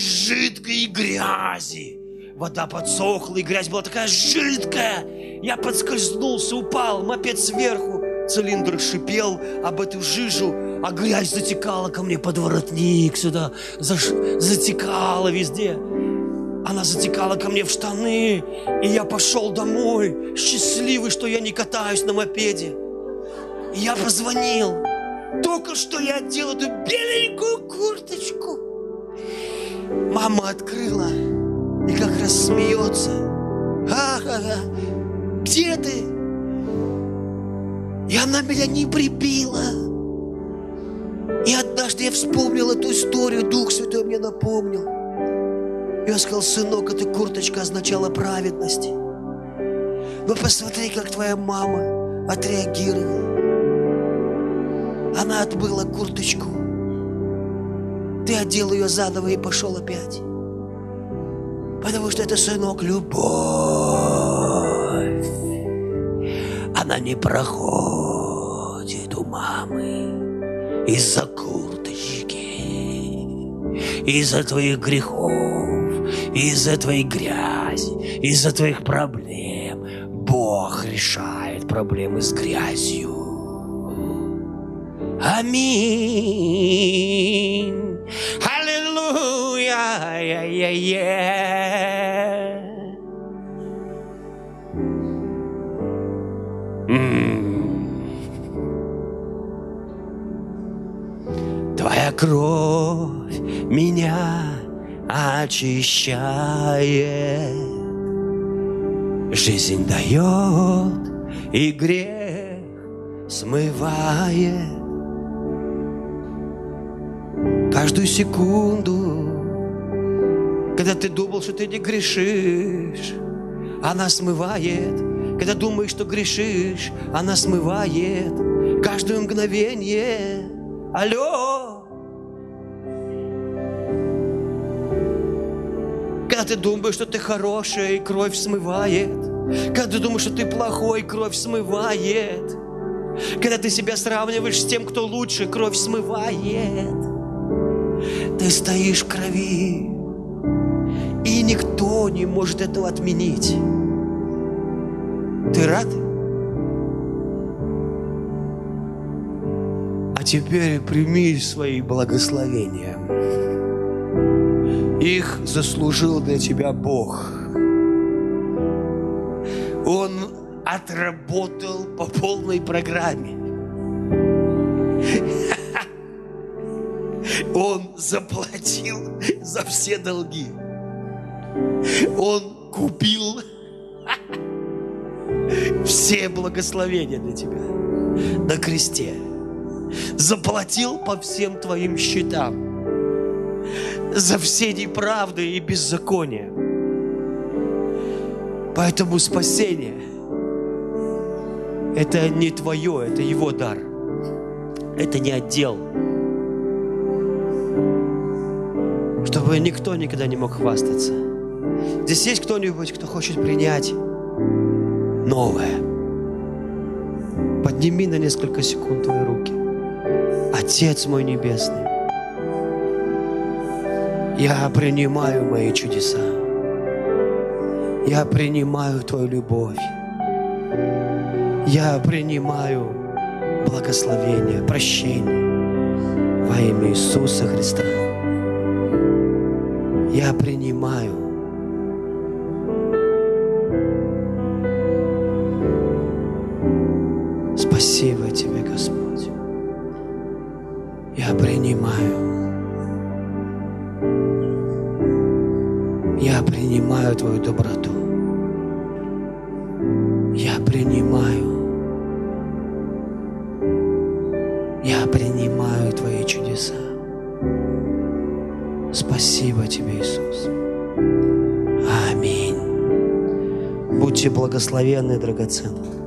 грязи. Вода подсохла, и грязь была такая жидкая. Я подскользнулся, упал, мопед сверху. Цилиндр шипел об эту жижу, а грязь затекала ко мне под воротник сюда, затекала везде. Она затекала ко мне в штаны, и я пошел домой, счастливый, что я не катаюсь на мопеде. И я позвонил. Только что я одел эту беленькую курточку. Мама открыла и как раз смеется. Ха-ха-ха, где ты? И она меня не прибила. И однажды я вспомнил эту историю, Дух Святой мне напомнил. И он сказал: сынок, эта курточка означала праведность. Но посмотри, как твоя мама отреагировала. Она отмыла курточку. Ты одел ее заново и пошел опять. Потому что это, сынок, любовь. Она не проходит у мамы из-за курточки, из-за твоих грехов, из-за твоей грязи, из-за твоих проблем. Бог решает проблемы с грязью. Аминь. Аллилуйя. Твоя кровь меня очищает, жизнь дает и грех смывает. Каждую секунду, когда ты думал, что ты не грешишь, она смывает. Когда думаешь, что грешишь, она смывает. Каждое мгновение. Алло! Когда ты думаешь, что ты хороший, кровь смывает. Когда ты думаешь, что ты плохой, кровь смывает. Когда ты себя сравниваешь с тем, кто лучше, кровь смывает. Ты стоишь в крови, и никто не может этого отменить. Ты рад? А теперь прими свои благословения. Их заслужил для тебя Бог. Он отработал по полной программе. Он заплатил за все долги. Он купил все благословения для тебя на кресте. Заплатил по всем твоим счетам. За все неправды и беззакония. Поэтому спасение — это не твое, это Его дар. Это не отдел. Чтобы никто никогда не мог хвастаться. Здесь есть кто-нибудь, кто хочет принять новое? Подними на несколько секунд твои руки. Отец мой Небесный, я принимаю мои чудеса. Я принимаю Твою любовь. Я принимаю благословение, прощение во имя Иисуса Христа. Я принимаю. Спасибо Тебе, Господь. Я принимаю. Я принимаю Твою доброту. Я принимаю. Я принимаю Твои чудеса. Спасибо Тебе, Иисус. Аминь. Будьте благословенны, драгоценные.